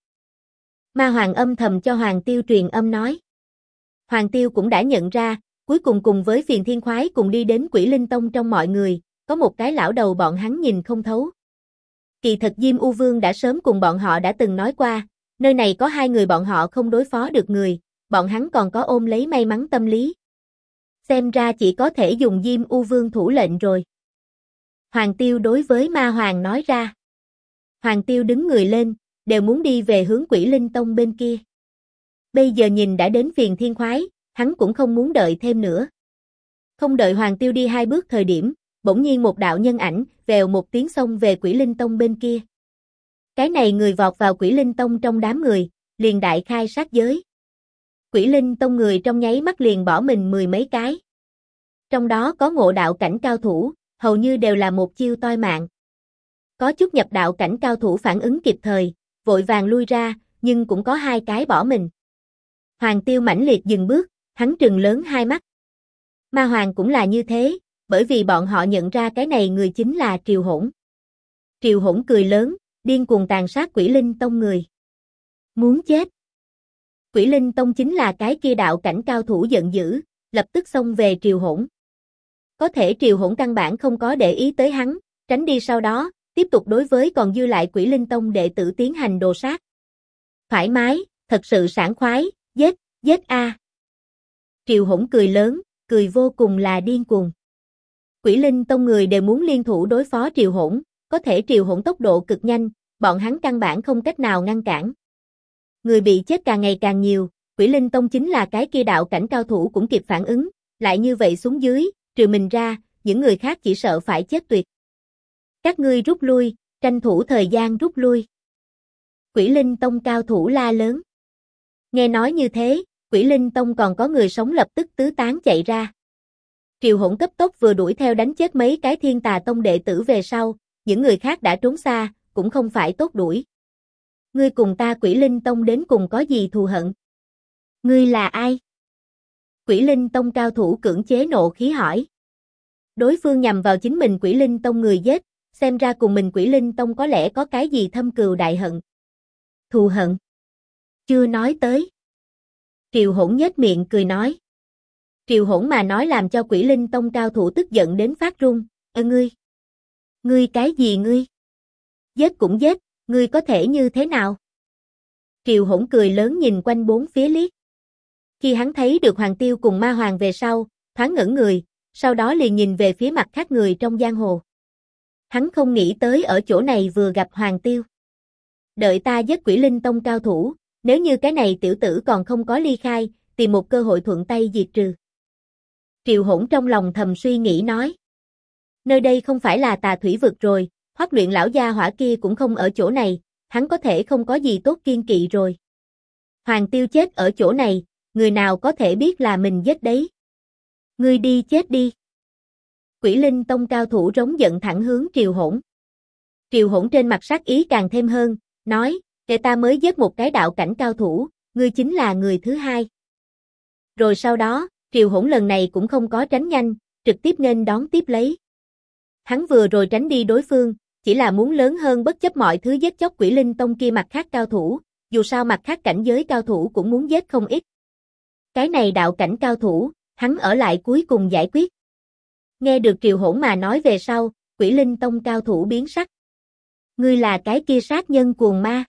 Ma Hoàng âm thầm cho Hoàng Tiêu truyền âm nói. Hoàng Tiêu cũng đã nhận ra, cuối cùng với Phiền Thiên Khoái cùng đi đến Quỷ Linh Tông trong mọi người, có một cái lão đầu bọn hắn nhìn không thấu. Kỳ thật Diêm U Vương đã sớm cùng bọn họ đã từng nói qua, nơi này có 2 người bọn họ không đối phó được người, bọn hắn còn có ôm lấy may mắn tâm lý. Xem ra chỉ có thể dùng Diêm U Vương thủ lệnh rồi. Hoàng Tiêu đối với Ma Hoàng nói ra. Hoàng Tiêu đứng người lên, đều muốn đi về hướng Quỷ Linh Tông bên kia. Bây giờ nhìn đã đến phiền thiên khoái, hắn cũng không muốn đợi thêm nữa. Không đợi Hoàng Tiêu đi 2 bước thời điểm, bỗng nhiên một đạo nhân ảnh, vèo một tiếng xông về Quỷ Linh Tông bên kia. Cái này người vọt vào Quỷ Linh Tông trong đám người, liền đại khai sát giới. Quỷ Linh Tông người trong nháy mắt liền bỏ mình 10 mấy cái. Trong đó có ngộ đạo cảnh cao thủ, hầu như đều là một chiêu toi mạng. Có chút nhập đạo cảnh cao thủ phản ứng kịp thời, vội vàng lui ra, nhưng cũng có 2 cái bỏ mình. Hoàng Tiêu mãnh liệt dừng bước, hắn trừng lớn hai mắt. Ma Hoàng cũng là như thế, bởi vì bọn họ nhận ra cái này người chính là Triều Hỗn. Triều Hỗn cười lớn, điên cuồng tàn sát Quỷ Linh Tông người. Muốn chết. Quỷ Linh Tông chính là cái kia đạo cảnh cao thủ giận dữ, lập tức xông về Triều Hỗn. Có thể Triều Hỗn căn bản không có để ý tới hắn, tránh đi sau đó, tiếp tục đối với còn dư lại Quỷ Linh Tông đệ tử tiến hành đồ sát. Thoải mái, thật sự sảng khoái, giết, giết a. Triều Hỗn cười lớn, cười vô cùng là điên cuồng. Quỷ Linh Tông người đều muốn liên thủ đối phó Triều Hỗn, có thể Triều Hỗn tốc độ cực nhanh, bọn hắn căn bản không cách nào ngăn cản. Người bị chết càng ngày càng nhiều, Quỷ Linh Tông chính là cái kia đạo cảnh cao thủ cũng kịp phản ứng, lại như vậy xuống dưới, trừ mình ra, những người khác chỉ sợ phải chết tuyệt. Các ngươi rút lui, tranh thủ thời gian rút lui. Quỷ Linh Tông cao thủ la lớn. Nghe nói như thế, Quỷ Linh Tông còn có người sống lập tức tứ tán chạy ra. Triều Hỗn cấp tốc vừa đuổi theo đánh chết mấy cái Thiên Tà Tông đệ tử về sau, những người khác đã trốn xa, cũng không phải tốt đuổi. Ngươi cùng ta Quỷ Linh Tông đến cùng có gì thù hận? Ngươi là ai? Quỷ Linh Tông cao thủ cưỡng chế nộ khí hỏi. Đối phương nhằm vào chính mình Quỷ Linh Tông người giết, xem ra cùng mình Quỷ Linh Tông có lẽ có cái gì thâm cừu đại hận. Thù hận? Chưa nói tới. Triều Hỗn nhếch miệng cười nói. Triều Hỗn mà nói làm cho Quỷ Linh Tông cao thủ tức giận đến phát run. Ngươi? Ngươi cái gì ngươi? Giết cũng giết, ngươi có thể như thế nào? Triều Hỗn cười lớn nhìn quanh bốn phía liếc. Khi hắn thấy được Hoàng Tiêu cùng Ma Hoàng về sau, thoáng ngẩn người, sau đó liền nhìn về phía mặt khác người trong giang hồ. Hắn không nghĩ tới ở chỗ này vừa gặp Hoàng Tiêu. Đợi ta giết Quỷ Linh Tông cao thủ, nếu như cái này tiểu tử còn không có ly khai, tìm một cơ hội thuận tay diệt trừ. Triều Hỗn trong lòng thầm suy nghĩ nói. Nơi đây không phải là Tà Thủy vực rồi, Hoắc Luyện lão gia hỏa kia cũng không ở chỗ này, hắn có thể không có gì tốt kiên kỵ rồi. Hoàng Tiêu chết ở chỗ này, người nào có thể biết là mình giết đấy. Ngươi đi chết đi. Quỷ Linh Tông cao thủ rống giận thẳng hướng Triều Hỗn. Triều Hỗn trên mặt sát ý càng thêm hơn, nói, để ta mới giết một cái đạo cảnh cao thủ, ngươi chính là người thứ hai. Rồi sau đó, Triều Hỗn lần này cũng không có tránh nhanh, trực tiếp nên đón tiếp lấy. Hắn vừa rồi tránh đi đối phương, chỉ là muốn lớn hơn bất chấp mọi thứ giết chóc Quỷ Linh Tông kia mặt khác cao thủ, dù sao mặt khác cảnh giới cao thủ cũng muốn giết không ít. Cái này đạo cảnh cao thủ, hắn ở lại cuối cùng giải quyết. Nghe được Triều Hỗn mà nói về sau, Quỷ Linh Tông cao thủ biến sắc. Ngươi là cái kia sát nhân cuồng ma.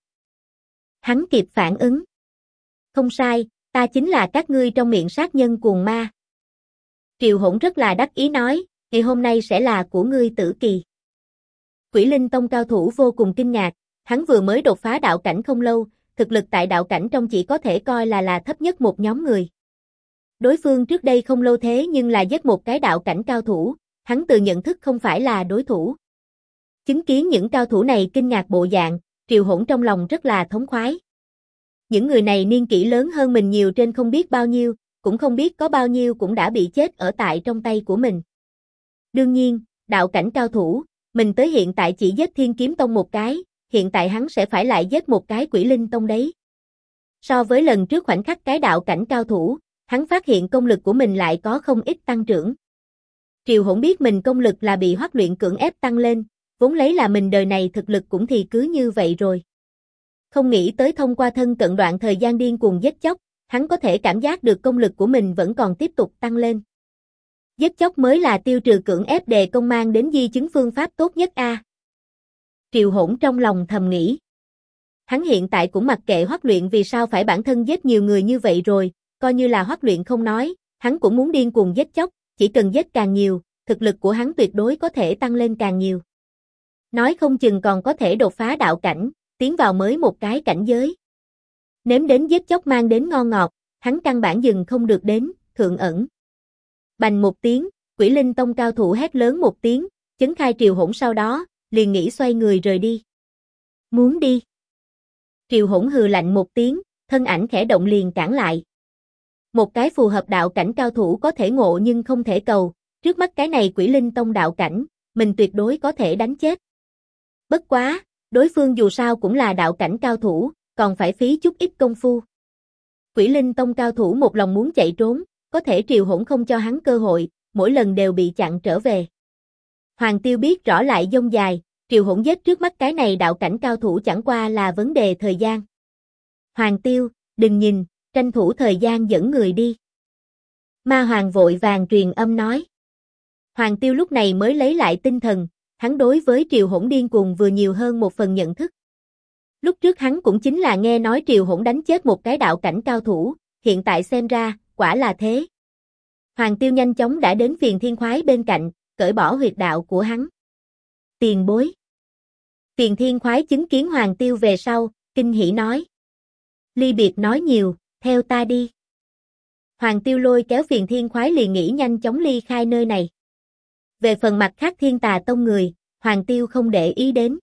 Hắn kịp phản ứng. Không sai, ta chính là các ngươi trong miệng sát nhân cuồng ma. Triều Hỗn rất là đắc ý nói, ngày hôm nay sẽ là của ngươi tử kỳ. Quỷ Linh Tông cao thủ vô cùng kinh ngạc, hắn vừa mới đột phá đạo cảnh không lâu, thực lực tại đạo cảnh trong chỉ có thể coi là thấp nhất một nhóm người. Đối phương trước đây không lâu thế nhưng là giết một cái đạo cảnh cao thủ, hắn tự nhận thức không phải là đối thủ. Chứng kiến những cao thủ này kinh ngạc bộ dạng, Triều Hỗn trong lòng rất là thống khoái. Những người này niên kỷ lớn hơn mình nhiều trên không biết bao nhiêu, cũng không biết có bao nhiêu cũng đã bị chết ở tại trong tay của mình. Đương nhiên, đạo cảnh cao thủ, mình tới hiện tại chỉ giết Thiên Kiếm Tông một cái, hiện tại hắn sẽ phải lại giết một cái Quỷ Linh Tông đấy. So với lần trước khoảnh khắc cái đạo cảnh cao thủ, hắn phát hiện công lực của mình lại có không ít tăng trưởng. Triều Hỗn biết mình công lực là bị Hoắc Luyện cưỡng ép tăng lên, vốn lấy là mình đời này thực lực cũng thì cứ như vậy rồi. Không nghĩ tới thông qua thân cận đoạn thời gian điên cuồng giết chóc, hắn có thể cảm giác được công lực của mình vẫn còn tiếp tục tăng lên. Giết chóc mới là tiêu trừ cưỡng ép đề công mang đến di chứng phương pháp tốt nhất a. Triều Hỗn trong lòng thầm nghĩ. Hắn hiện tại cũng mặc kệ Hoắc Luyện vì sao phải bản thân giết nhiều người như vậy rồi, coi như là Hoắc Luyện không nói, hắn cũng muốn điên cuồng giết chóc, chỉ cần giết càng nhiều, thực lực của hắn tuyệt đối có thể tăng lên càng nhiều. Nói không chừng còn có thể đột phá đạo cảnh, tiến vào mới một cái cảnh giới. Nếm đến giết chóc mang đến ngon ngọt, hắn căn bản dừng không được đến, thượng ẩn. Bành một tiếng, Quỷ Linh Tông cao thủ hét lớn một tiếng, chấn khai Triều Hỗn sau đó, liền nghĩ xoay người rời đi. Muốn đi. Triều Hỗn hừ lạnh một tiếng, thân ảnh khẽ động liền cản lại. Một cái phù hợp đạo cảnh cao thủ có thể ngộ nhưng không thể cầu, trước mắt cái này Quỷ Linh Tông đạo cảnh, mình tuyệt đối có thể đánh chết. Bất quá, đối phương dù sao cũng là đạo cảnh cao thủ, còn phải phí chút ít công phu. Quỷ Linh Tông cao thủ một lòng muốn chạy trốn, có thể Triều Hỗn không cho hắn cơ hội, mỗi lần đều bị chặn trở về. Hoàng Tiêu biết rõ lại dông dài, Triều Hỗn giết trước mắt cái này đạo cảnh cao thủ chẳng qua là vấn đề thời gian. Hoàng Tiêu, đừng nhìn, tranh thủ thời gian dẫn người đi. Ma Hoàng vội vàng truyền âm nói. Hoàng Tiêu lúc này mới lấy lại tinh thần, hắn đối với Triều Hỗn điên cuồng vừa nhiều hơn một phần nhận thức. Lúc trước hắn cũng chính là nghe nói Triều Hỗn đánh chết một cái đạo cảnh cao thủ, hiện tại xem ra, quả là thế. Hoàng Tiêu nhanh chóng đã đến Phiền Thiên Khoái bên cạnh, cởi bỏ huyệt đạo của hắn. Tiền bối. Phiền Thiên Khoái chứng kiến Hoàng Tiêu về sau, kinh hỉ nói. Ly biệt nói nhiều, theo ta đi. Hoàng Tiêu lôi kéo Phiền Thiên Khoái liền nghĩ nhanh chóng ly khai nơi này. Về phần mặt khác Thiên Tà Tông người, Hoàng Tiêu không để ý đến.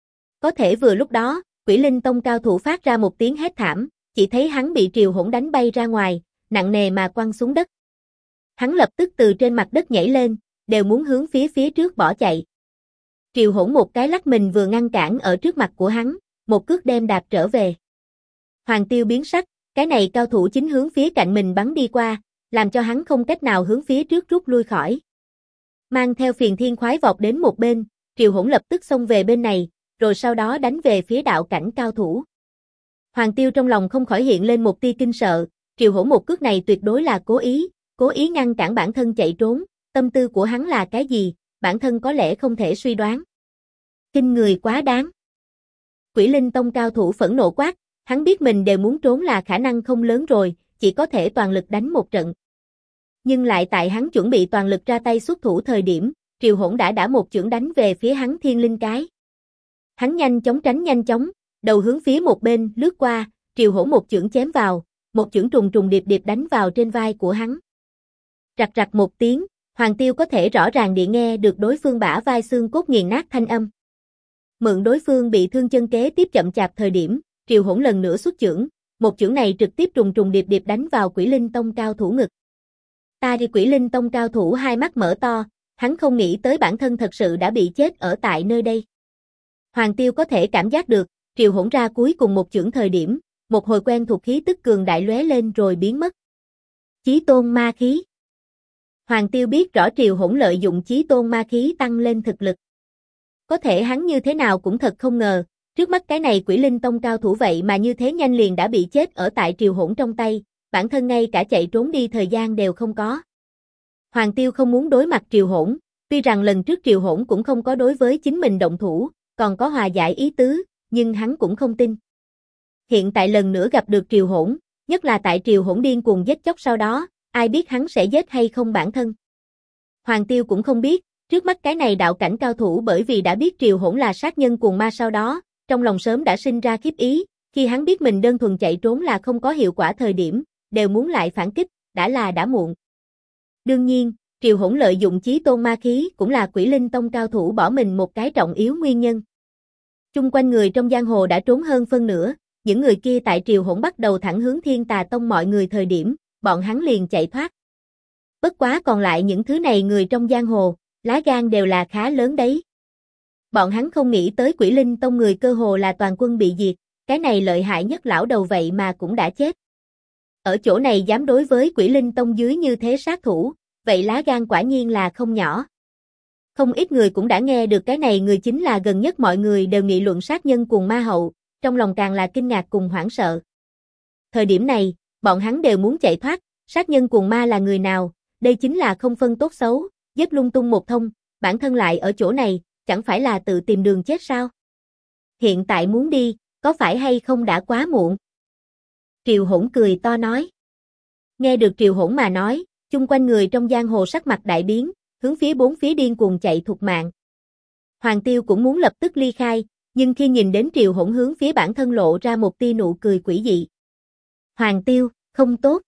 Có thể vừa lúc đó, Quỷ Linh Tông cao thủ phát ra một tiếng hét thảm, chỉ thấy hắn bị Triều Hỗn đánh bay ra ngoài, nặng nề mà quăng xuống đất. Hắn lập tức từ trên mặt đất nhảy lên, đều muốn hướng phía trước bỏ chạy. Triều Hỗn một cái lắc mình vừa ngăn cản ở trước mặt của hắn, một cước đem đạp trở về. Hoàng Tiêu biến sắc, cái này cao thủ chính hướng phía cạnh mình bắn đi qua, làm cho hắn không cách nào hướng phía trước rút lui khỏi. Mang theo Phiền Thiên Khoái vọt đến một bên, Triều Hỗn lập tức xông về bên này, rồi sau đó đánh về phía đạo cảnh cao thủ. Hoàng Tiêu trong lòng không khỏi hiện lên một tia kinh sợ, Triều Hỗn một cước này tuyệt đối là cố ý ngăn cản bản thân chạy trốn, tâm tư của hắn là cái gì, bản thân có lẽ không thể suy đoán. Kinh người quá đáng. Quỷ Linh Tông cao thủ phẫn nộ quát, hắn biết mình đều muốn trốn là khả năng không lớn rồi, chỉ có thể toàn lực đánh một trận. Nhưng lại tại hắn chuẩn bị toàn lực ra tay xuất thủ thời điểm, Triều Hỗn đã một chưởng đánh về phía hắn Thiên Linh cái. Hắn nhanh chóng, đầu hướng phía một bên lướt qua, Triều Hỗn một chưởng chém vào, một chưởng trùng trùng điệp điệp đánh vào trên vai của hắn. Rạch rạch một tiếng, Hoàng Tiêu có thể rõ ràng địa nghe được đối phương bả vai xương cốt nghiền nát thanh âm. Mượn đối phương bị thương chân kế tiếp chậm chạp thời điểm, Triều Hỗn lần nữa xuất chưởng, một chưởng này trực tiếp trùng trùng điệp điệp đánh vào Quỷ Linh Tông cao thủ ngực. Ta đi. Quỷ Linh Tông cao thủ hai mắt mở to, hắn không nghĩ tới bản thân thật sự đã bị chết ở tại nơi đây. Hoàng Tiêu có thể cảm giác được, Triều Hỗn ra cuối cùng một chưởng thời điểm, một hồi quen thuộc khí tức cường đại lóe lên rồi biến mất. Chí tôn ma khí. Hoàng Tiêu biết rõ Triều Hỗn lợi dụng chí tôn ma khí tăng lên thực lực. Có thể hắn như thế nào cũng thật không ngờ, trước mắt cái này Quỷ Linh Tông cao thủ vậy mà như thế nhanh liền đã bị chết ở tại Triều Hỗn trong tay, bản thân ngay cả chạy trốn đi thời gian đều không có. Hoàng Tiêu không muốn đối mặt Triều Hỗn, tuy rằng lần trước Triều Hỗn cũng không có đối với chính mình động thủ, còn có hòa giải ý tứ, nhưng hắn cũng không tin. Hiện tại lần nữa gặp được Triều Hỗn, nhất là tại Triều Hỗn điên cuồng giết chóc sau đó, ai biết hắn sẽ giết hay không bản thân. Hoàng Tiêu cũng không biết, trước mắt cái này đạo cảnh cao thủ bởi vì đã biết Triều Hỗn là sát nhân cuồng ma sau đó, trong lòng sớm đã sinh ra khiếp ý, khi hắn biết mình đơn thuần chạy trốn là không có hiệu quả thời điểm, đều muốn lại phản kích, đã muộn. Đương nhiên, Triều Hỗn lợi dụng chí tôn ma khí cũng là Quỷ Linh Tông cao thủ bỏ mình một cái trọng yếu nguyên nhân. Chung quanh người trong giang hồ đã trốn hơn phân nửa, những người kia tại Triều Hỗn bắt đầu thẳng hướng Thiên Tà Tông mọi người thời điểm, bọn hắn liền chạy thoát. Bất quá còn lại những thứ này người trong giang hồ, lá gan đều là khá lớn đấy. Bọn hắn không nghĩ tới Quỷ Linh Tông người cơ hồ là toàn quân bị diệt, cái này lợi hại nhất lão đầu vậy mà cũng đã chết. Ở chỗ này dám đối với Quỷ Linh Tông dưới như thế sát thủ, vậy lá gan quả nhiên là không nhỏ. Không ít người cũng đã nghe được cái này người chính là gần nhất mọi người đều nghị luận sát nhân cuồng ma hậu, trong lòng càng là kinh ngạc cùng hoảng sợ. Thời điểm này, bọn hắn đều muốn chạy thoát, sát nhân cuồng ma là người nào, đây chính là không phân tốt xấu, giết lung tung một thông, bản thân lại ở chỗ này, chẳng phải là tự tìm đường chết sao? Hiện tại muốn đi, có phải hay không đã quá muộn? Triều Hỗn cười to nói. Nghe được Triều Hỗn mà nói, chung quanh người trong giang hồ sắc mặt đại biến, hướng phía bốn phía điên cuồng chạy thục mạng. Hoàng Tiêu cũng muốn lập tức ly khai, nhưng khi nhìn đến Triều Hỗn hướng phía bản thân lộ ra một tia nụ cười quỷ dị. Hoàng Tiêu, không tốt.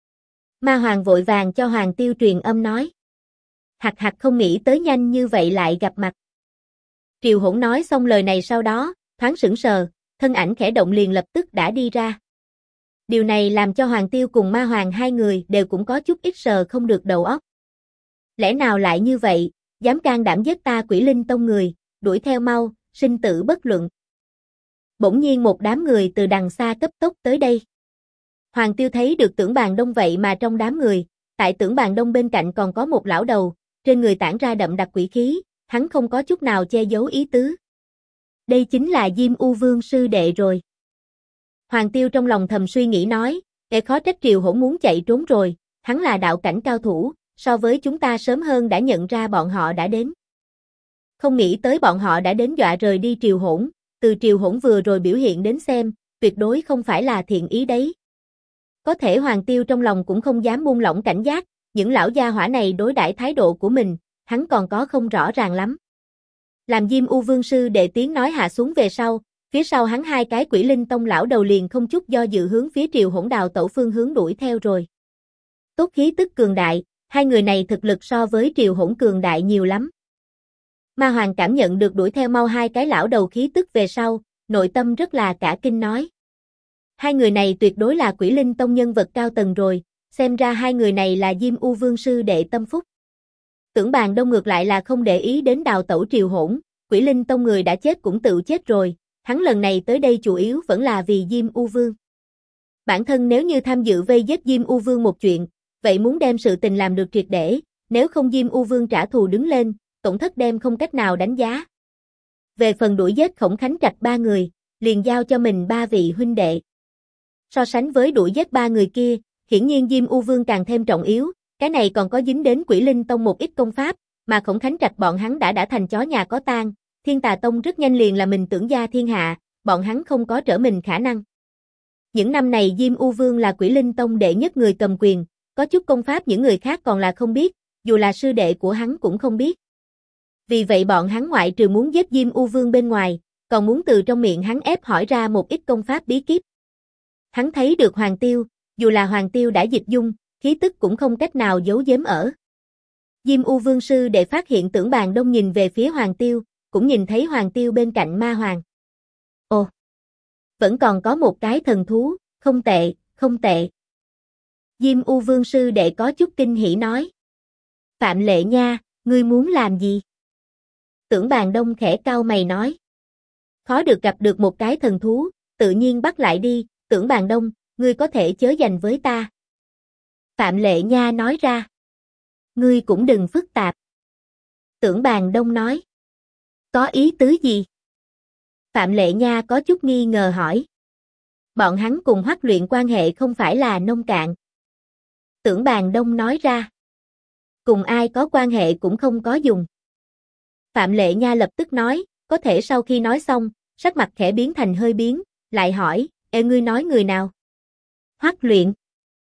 Ma Hoàng vội vàng cho Hoàng Tiêu truyền âm nói. Hạc hạc không nghĩ tới nhanh như vậy lại gặp mặt. Triều Hỗn nói xong lời này sau đó, thoáng sững sờ, thân ảnh khẽ động liền lập tức đã đi ra. Điều này làm cho Hoàng Tiêu cùng Ma Hoàng hai người đều cũng có chút ít sờ không được đầu óc. Lẽ nào lại như vậy, dám can đảm giết ta Quỷ Linh Tông người, đuổi theo mau, sinh tử bất luận. Bỗng nhiên một đám người từ đằng xa cấp tốc tới đây. Hoàng Tiêu thấy được Tưởng Bàn Đông vậy mà trong đám người, tại Tưởng Bàn Đông bên cạnh còn có một lão đầu, trên người tản ra đậm đặc quỷ khí, hắn không có chút nào che giấu ý tứ. Đây chính là Diêm U Vương sư đệ rồi. Hoàng Tiêu trong lòng thầm suy nghĩ nói, khó trách Triều Hỗn muốn chạy trốn rồi, hắn là đạo cảnh cao thủ, so với chúng ta sớm hơn đã nhận ra bọn họ đã đến. Không nghĩ tới bọn họ đã đến dọa rời đi Triều Hỗn, từ Triều Hỗn vừa rồi biểu hiện đến xem, tuyệt đối không phải là thiện ý đấy. Có thể Hoàng Tiêu trong lòng cũng không dám buông lỏng cảnh giác, những lão gia hỏa này đối đãi thái độ của mình, hắn còn có không rõ ràng lắm. Làm Diêm U Vương sư đệ tiếng nói hạ xuống về sau, phía sau hắn hai cái Quỷ Linh Tông lão đầu liền không chút do dự hướng phía Triều Hỗn đào tẩu phương hướng đuổi theo rồi. Tốt khí tức cường đại, hai người này thực lực so với Triều Hỗn cường đại nhiều lắm. Ma Hoàng cảm nhận được đuổi theo mau hai cái lão đầu khí tức về sau, nội tâm rất là cả kinh nói. Hai người này tuyệt đối là Quỷ Linh Tông nhân vật cao tầng rồi, xem ra hai người này là Diêm U Vương sư đệ tâm phúc. Tưởng Bàn Đông ngược lại là không để ý đến đào tẩu Triều Hỗn, Quỷ Linh Tông người đã chết cũng tự chết rồi, hắn lần này tới đây chủ yếu vẫn là vì Diêm U Vương. Bản thân nếu như tham dự vây giết Diêm U Vương một chuyện, vậy muốn đem sự tình làm được triệt để, nếu không Diêm U Vương trả thù đứng lên, tổn thất đem không cách nào đánh giá. Về phần đuổi giết Khổng Khánh Trạch ba người, liền giao cho mình ba vị huynh đệ. So sánh với đuổi giết ba người kia, hiển nhiên Diêm U Vương càng thêm trọng yếu, cái này còn có dính đến Quỷ Linh Tông một ít công pháp, mà Khổng Khánh Trạch bọn hắn đã thành chó nhà có tang, Thiên Tà Tông rất nhanh liền là mình tưởng gia thiên hạ, bọn hắn không có trở mình khả năng. Những năm này Diêm U Vương là Quỷ Linh Tông đệ nhất người cầm quyền, có chút công pháp những người khác còn là không biết, dù là sư đệ của hắn cũng không biết. Vì vậy bọn hắn ngoại trừ muốn giết Diêm U Vương bên ngoài, còn muốn từ trong miệng hắn ép hỏi ra một ít công pháp bí kíp. Hắn thấy được Hoàng Tiêu, dù là Hoàng Tiêu đã dịch dung, khí tức cũng không cách nào giấu giếm ở. Diêm U Vương sư đệ phát hiện Tưởng Bàn Đông nhìn về phía Hoàng Tiêu, cũng nhìn thấy Hoàng Tiêu bên cạnh Ma Hoàng. Ồ, vẫn còn có một cái thần thú, không tệ, không tệ. Diêm U Vương sư đệ có chút kinh hỉ nói. Phạm Lệ Nha, ngươi muốn làm gì? Tưởng Bàn Đông khẽ cau mày nói. Khó được gặp được một cái thần thú, tự nhiên bắt lại đi, Tưởng Bàn Đông, ngươi có thể chớ giành với ta. Phạm Lệ Nha nói ra. Ngươi cũng đừng phức tạp. Tưởng Bàn Đông nói. Có ý tứ gì? Phạm Lệ Nha có chút nghi ngờ hỏi. Bọn hắn cùng Hoắc Luyện quan hệ không phải là nông cạn. Tưởng Bàn Đông nói ra. Cùng ai có quan hệ cũng không có dùng. Phạm Lệ Nha lập tức nói, có thể sau khi nói xong, sắc mặt khẽ biến thành hơi biến, lại hỏi, ngươi nói người nào? Hoắc Luyện.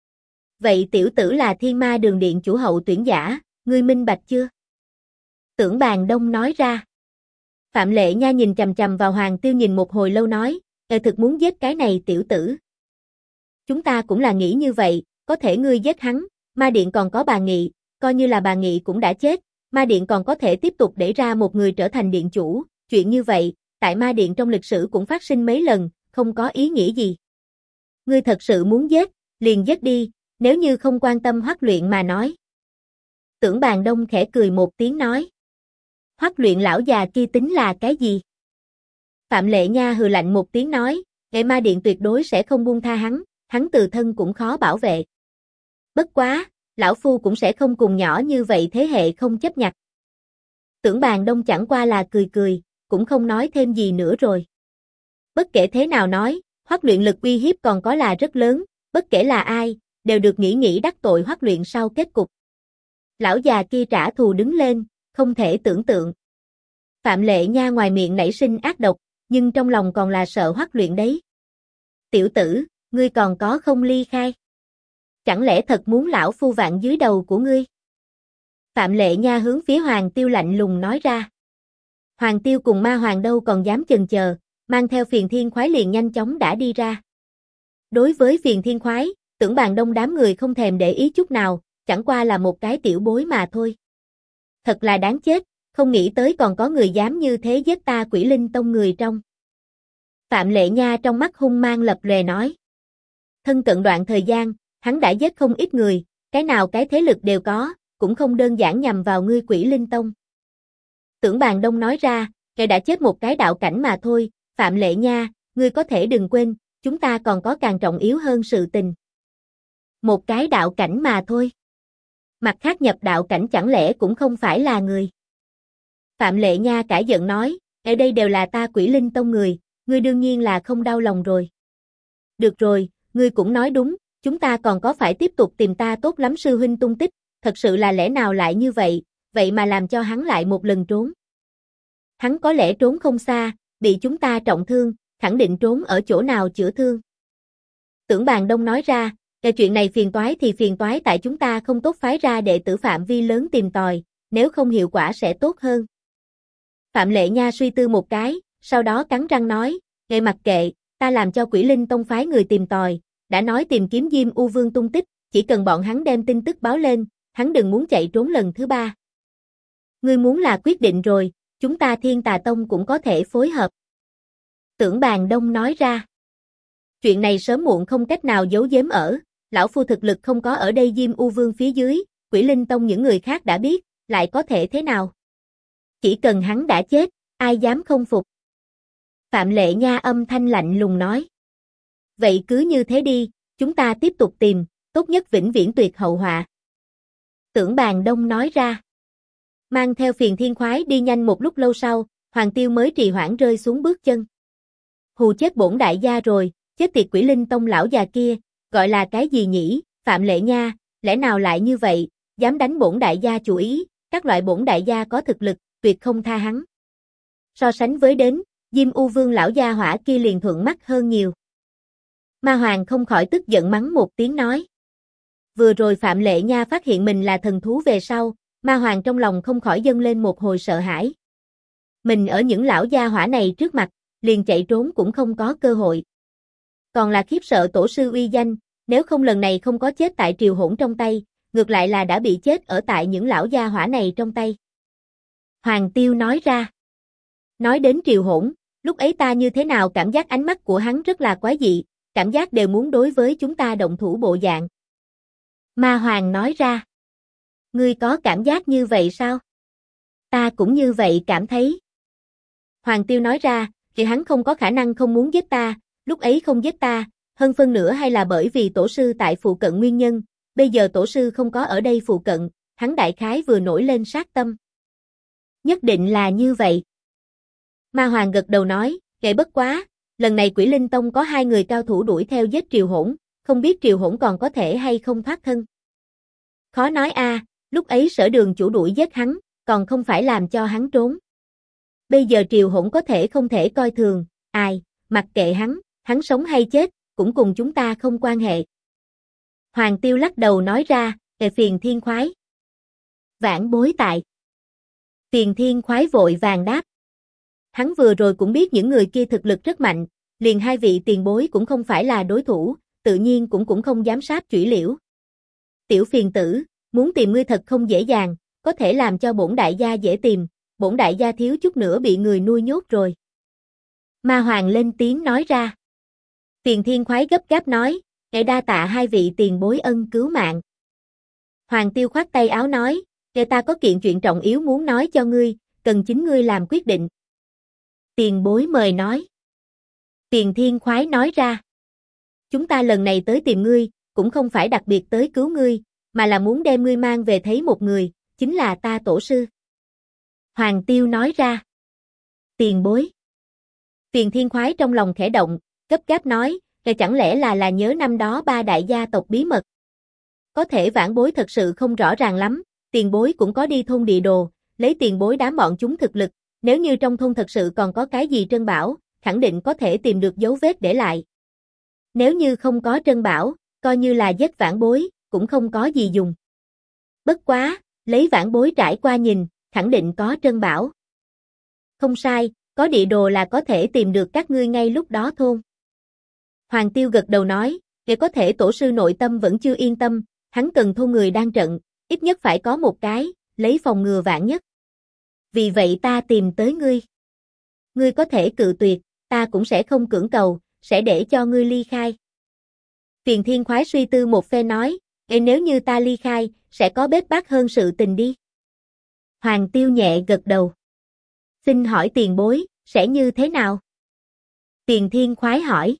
Vậy tiểu tử là Thiên Ma Đường Điện chủ hậu tuyển giả, ngươi minh bạch chưa? Tưởng Bàn Đông nói ra. Phạm Lệ Nha nhìn chằm chằm vào Hoàng Tiêu nhìn một hồi lâu nói, thực muốn giết cái này tiểu tử. Chúng ta cũng là nghĩ như vậy, có thể ngươi giết hắn, Ma Điện còn có bà Nghị, coi như là bà Nghị cũng đã chết, Ma Điện còn có thể tiếp tục để ra một người trở thành điện chủ, chuyện như vậy, tại Ma Điện trong lịch sử cũng phát sinh mấy lần, không có ý nghĩa gì. Ngươi thật sự muốn giết, liền giết đi, nếu như không quan tâm Hoắc Luyện mà nói. Tưởng Bàn Đông khẽ cười một tiếng nói. Hoắc Luyện lão già kia tính là cái gì? Phạm Lệ Nha hừ lạnh một tiếng nói, Ma Điện tuyệt đối sẽ không buông tha hắn từ thân cũng khó bảo vệ. Bất quá, lão phu cũng sẽ không cùng nhỏ như vậy thế hệ không chấp nhặt. Tưởng Bàn Đông chẳng qua là cười cười, cũng không nói thêm gì nữa rồi. Bất kể thế nào nói, Hoắc Luyện lực uy hiếp còn có là rất lớn, bất kể là ai, đều được nghĩ đắc tội Hoắc Luyện sau kết cục. Lão già kia trả thù đứng lên, không thể tưởng tượng. Phạm Lệ Nha ngoài miệng nảy sinh ác độc, nhưng trong lòng còn là sợ Hoắc Luyện đấy. Tiểu tử, ngươi còn có không ly khai? Chẳng lẽ thật muốn lão phu vạn dưới đầu của ngươi? Phạm Lệ Nha hướng phía Hoàng Tiêu lạnh lùng nói ra. Hoàng Tiêu cùng Ma Hoàng đâu còn dám chần chờ, mang theo Phiền Thiên Khoái liền nhanh chóng đã đi ra. Đối với Phiền Thiên Khoái, Tưởng Bàn Đông đám người không thèm để ý chút nào, chẳng qua là một cái tiểu bối mà thôi. Thật là đáng chết, không nghĩ tới còn có người dám như thế giết ta Quỷ Linh Tông người trong. Phạm Lệ Nha trong mắt hung mang lập lòe nói. Thân cận đoạn thời gian, hắn đã giết không ít người, cái nào cái thế lực đều có, cũng không đơn giản nhằm vào ngươi Quỷ Linh Tông. Tưởng Bàn Đông nói ra, kẻ đã chết một cái đạo cảnh mà thôi, Phạm Lệ Nha, ngươi có thể đừng quên, chúng ta còn có càng trọng yếu hơn sự tình. Một cái đạo cảnh mà thôi. Mặt khác nhập đạo cảnh chẳng lẽ cũng không phải là người. Phạm Lệ Nha cãi giận nói, ở đây đều là ta Quỷ Linh Tông người, ngươi đương nhiên là không đau lòng rồi. Được rồi, ngươi cũng nói đúng, chúng ta còn có phải tiếp tục tìm ta tốt lắm sư huynh tung tích, thật sự là lẽ nào lại như vậy, vậy mà làm cho hắn lại một lần trốn. Hắn có lẽ trốn không xa, bị chúng ta trọng thương, khẳng định trốn ở chỗ nào chữa thương. Tưởng Bàn Đông nói ra, cái chuyện này phiền toái thì phiền toái tại chúng ta không tốt phái ra đệ tử phạm vi lớn tìm tòi, nếu không hiệu quả sẽ tốt hơn. Phạm Lệ Nha suy tư một cái, sau đó cắn răng nói, "Ngài mặc kệ, ta làm cho Quỷ Linh Tông phái người tìm tòi, đã nói tìm kiếm Diêm U Vương tung tích, chỉ cần bọn hắn đem tin tức báo lên, hắn đừng muốn chạy trốn lần thứ ba." Ngươi muốn là quyết định rồi, chúng ta Thiên Tà Tông cũng có thể phối hợp. Tưởng Bàn Đông nói ra. Chuyện này sớm muộn không cách nào giấu giếm ở, lão phu thực lực không có ở đây Diêm U Vương phía dưới, Quỷ Linh Tông những người khác đã biết, lại có thể thế nào? Chỉ cần hắn đã chết, ai dám không phục? Phạm Lệ Nha âm thanh lạnh lùng nói. Vậy cứ như thế đi, chúng ta tiếp tục tìm, tốt nhất vĩnh viễn tuyệt hậu họa. Tưởng Bàn Đông nói ra. Mang theo Phiền Thiên Khoái đi nhanh một lúc lâu sau, Hoàng Tiêu mới trì hoãn rơi xuống bước chân. Hù chết bổn đại gia rồi, chết tiệt Quỷ Linh Tông lão già kia, gọi là cái gì nhỉ, Phạm Lệ Nha, lẽ nào lại như vậy, dám đánh bổn đại gia chủ ý, các loại bổn đại gia có thực lực, tuyệt không tha hắn. So sánh với đến, Diêm U Vương lão gia hỏa kia liền thuận mắt hơn nhiều. Ma Hoàng không khỏi tức giận mắng một tiếng nói. Vừa rồi Phạm Lệ Nha phát hiện mình là thần thú về sau, Ma Hoàng trong lòng không khỏi dâng lên một hồi sợ hãi. Mình ở những lão gia hỏa này trước mặt, liền chạy trốn cũng không có cơ hội. Còn là khiếp sợ tổ sư uy danh, nếu không lần này không có chết tại Triều Hỗn trong tay, ngược lại là đã bị chết ở tại những lão gia hỏa này trong tay. Hoàng Tiêu nói ra. Nói đến Triều Hỗn, lúc ấy ta như thế nào cảm giác ánh mắt của hắn rất là quái dị, cảm giác đều muốn đối với chúng ta động thủ bộ dạng. Ma Hoàng nói ra. Ngươi có cảm giác như vậy sao? Ta cũng như vậy cảm thấy. Hoàng Tiêu nói ra, thì hắn không có khả năng không muốn giết ta, lúc ấy không giết ta, hơn phân nửa hay là bởi vì tổ sư tại phụ cận nguyên nhân, bây giờ tổ sư không có ở đây phụ cận, hắn đại khái vừa nổi lên sát tâm. Nhất định là như vậy. Ma Hoàng gật đầu nói, kệ bất quá, lần này Quỷ Linh Tông có 2 người cao thủ đuổi theo giết Triều Hỗn, không biết Triều Hỗn còn có thể hay không thoát thân. Khó nói a, lúc ấy Sở Đường chủ đuổi giết hắn, còn không phải làm cho hắn trốn. Bây giờ Triều Hỗn có thể không thể coi thường, ai, mặc kệ hắn sống hay chết, cũng cùng chúng ta không quan hệ. Hoàng Tiêu lắc đầu nói ra, Phiền Thiên Khoái. Vãn bối tại. Phiền Thiên Khoái vội vàng đáp. Hắn vừa rồi cũng biết những người kia thực lực rất mạnh, liền 2 vị tiền bối cũng không phải là đối thủ, tự nhiên cũng không dám sát chủy liễu. Tiểu phiền tử, muốn tìm ngươi thật không dễ dàng, có thể làm cho bổn đại gia dễ tìm, bổn đại gia thiếu chút nữa bị người nuôi nhốt rồi. Ma Hoàng lên tiếng nói ra. Phiền Thiên Khoái gấp gáp nói, ngài đa tạ 2 vị tiền bối ân cứu mạng. Hoàng Tiêu khoát tay áo nói, ngài ta có kiện chuyện trọng yếu muốn nói cho ngươi, cần chính ngươi làm quyết định. Tiền bối mời nói. Phiền Thiên Khoái nói ra. Chúng ta lần này tới tìm ngươi, cũng không phải đặc biệt tới cứu ngươi, mà là muốn đem ngươi mang về thấy một người, chính là ta tổ sư. Hoàng Tiêu nói ra. Tiền bối. Phiền Thiên Khoái trong lòng khẽ động, gấp gáp nói, chẳng lẽ là nhớ năm đó 3 đại gia tộc bí mật. Có thể vãn bối thật sự không rõ ràng lắm, tiền bối cũng có đi thôn địa đồ, lấy tiền bối đám bọn chúng thực lực, nếu như trong thôn thật sự còn có cái gì trân bảo, khẳng định có thể tìm được dấu vết để lại. Nếu như không có trân bảo, coi như là giết vãn bối, cũng không có gì dùng. Bất quá, lấy vãn bối trải qua nhìn, khẳng định có trân bảo. Không sai, có địa đồ là có thể tìm được các ngươi ngay lúc đó thôn. Hoàng Tiêu gật đầu nói, để có thể tổ sư nội tâm vẫn chưa yên tâm, hắn cần thôn người đang trận, ít nhất phải có một cái, lấy phòng ngừa vạn nhất. Vì vậy ta tìm tới ngươi. Ngươi có thể cự tuyệt, ta cũng sẽ không cưỡng cầu, sẽ để cho ngươi ly khai. Phiền Thiên Khoái suy tư một phen nói, nếu như ta ly khai, sẽ có bết bát hơn sự tình đi. Hoàng Tiêu nhẹ gật đầu. Xin hỏi tiền bối, sẽ như thế nào? Phiền Thiên Khoái hỏi.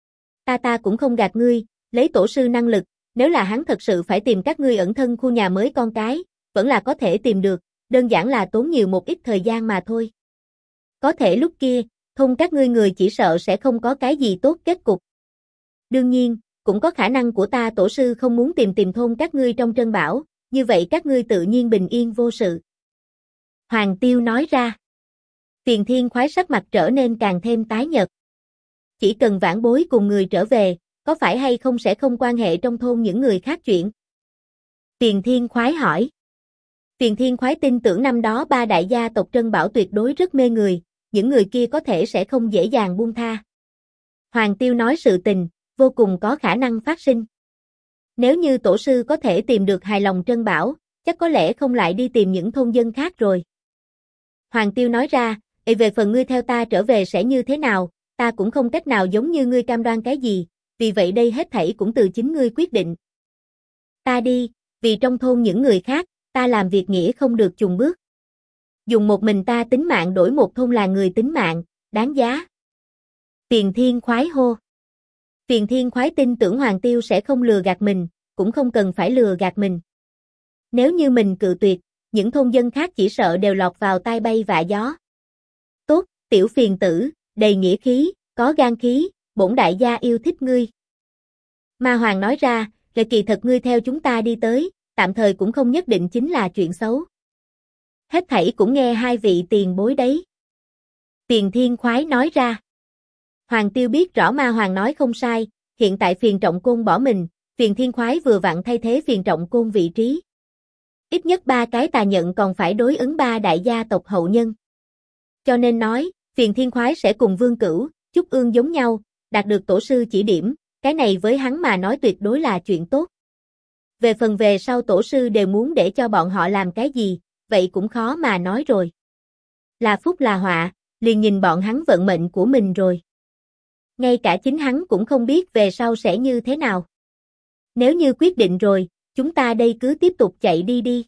Ta cũng không gạt ngươi, lấy tổ sư năng lực, nếu là hắn thật sự phải tìm các ngươi ẩn thân khu nhà mới con cái, vẫn là có thể tìm được, đơn giản là tốn nhiều một ít thời gian mà thôi. Có thể lúc kia, thôn các ngươi người chỉ sợ sẽ không có cái gì tốt kết cục. Đương nhiên, cũng có khả năng của ta tổ sư không muốn tìm thôn các ngươi trong Trân Bảo, như vậy các ngươi tự nhiên bình yên vô sự. Hoàng Tiêu nói ra. Phiền Thiên Khoái sắc mặt trở nên càng thêm tái nhợt. Chỉ cần vãn bối cùng người trở về, có phải hay không sẽ không quan hệ trong thôn những người khác chuyện? Phiền Thiên Khoái hỏi. Phiền Thiên Khoái tin tưởng năm đó ba đại gia tộc Trân Bảo tuyệt đối rất mê người, những người kia có thể sẽ không dễ dàng buông tha. Hoàng Tiêu nói sự tình, vô cùng có khả năng phát sinh. Nếu như tổ sư có thể tìm được hài lòng Trân Bảo, chắc có lẽ không lại đi tìm những thôn dân khác rồi. Hoàng Tiêu nói ra, về phần ngươi theo ta trở về sẽ như thế nào, ta cũng không cách nào giống như ngươi cam đoan cái gì, vì vậy đây hết thảy cũng từ chính ngươi quyết định. Ta đi, vì trong thôn những người khác, ta làm việc nghĩa không được chùn bước. Dùng một mình ta tính mạng đổi một thôn là người tính mạng, đáng giá. Phiền Thiên Khoái hô. Phiền Thiên Khoái tin tưởng Hoàng Tiêu sẽ không lừa gạt mình, cũng không cần phải lừa gạt mình. Nếu như mình cự tuyệt, những thôn dân khác chỉ sợ đều lọt vào tai bay vạ gió. Tốt, tiểu phiền tử, đầy nghĩa khí, có gan khí, bổn đại gia yêu thích ngươi. Ma Hoàng nói ra, kỳ thật ngươi theo chúng ta đi tới, tạm thời cũng không nhất định chính là chuyện xấu. Hết thảy cũng nghe hai vị tiền bối đấy. Phiền Thiên Khoái nói ra. Hoàng Tiêu biết rõ Ma Hoàng nói không sai, hiện tại Phiền Trọng Côn bỏ mình, Phiền Thiên Khoái vừa vặn thay thế Phiền Trọng Côn vị trí. Ít nhất 3 cái tà nhận còn phải đối ứng 3 đại gia tộc hậu nhân. Cho nên nói, Phiền Thiên Khoái sẽ cùng Vương Cửu, Trúc Ương giống nhau, đạt được tổ sư chỉ điểm, cái này với hắn mà nói tuyệt đối là chuyện tốt. Về phần về sau tổ sư đều muốn để cho bọn họ làm cái gì, vậy cũng khó mà nói rồi. Là phúc là họa, liền nhìn bọn hắn vận mệnh của mình rồi. Ngay cả chính hắn cũng không biết về sau sẽ như thế nào. Nếu như quyết định rồi, chúng ta đây cứ tiếp tục chạy đi đi.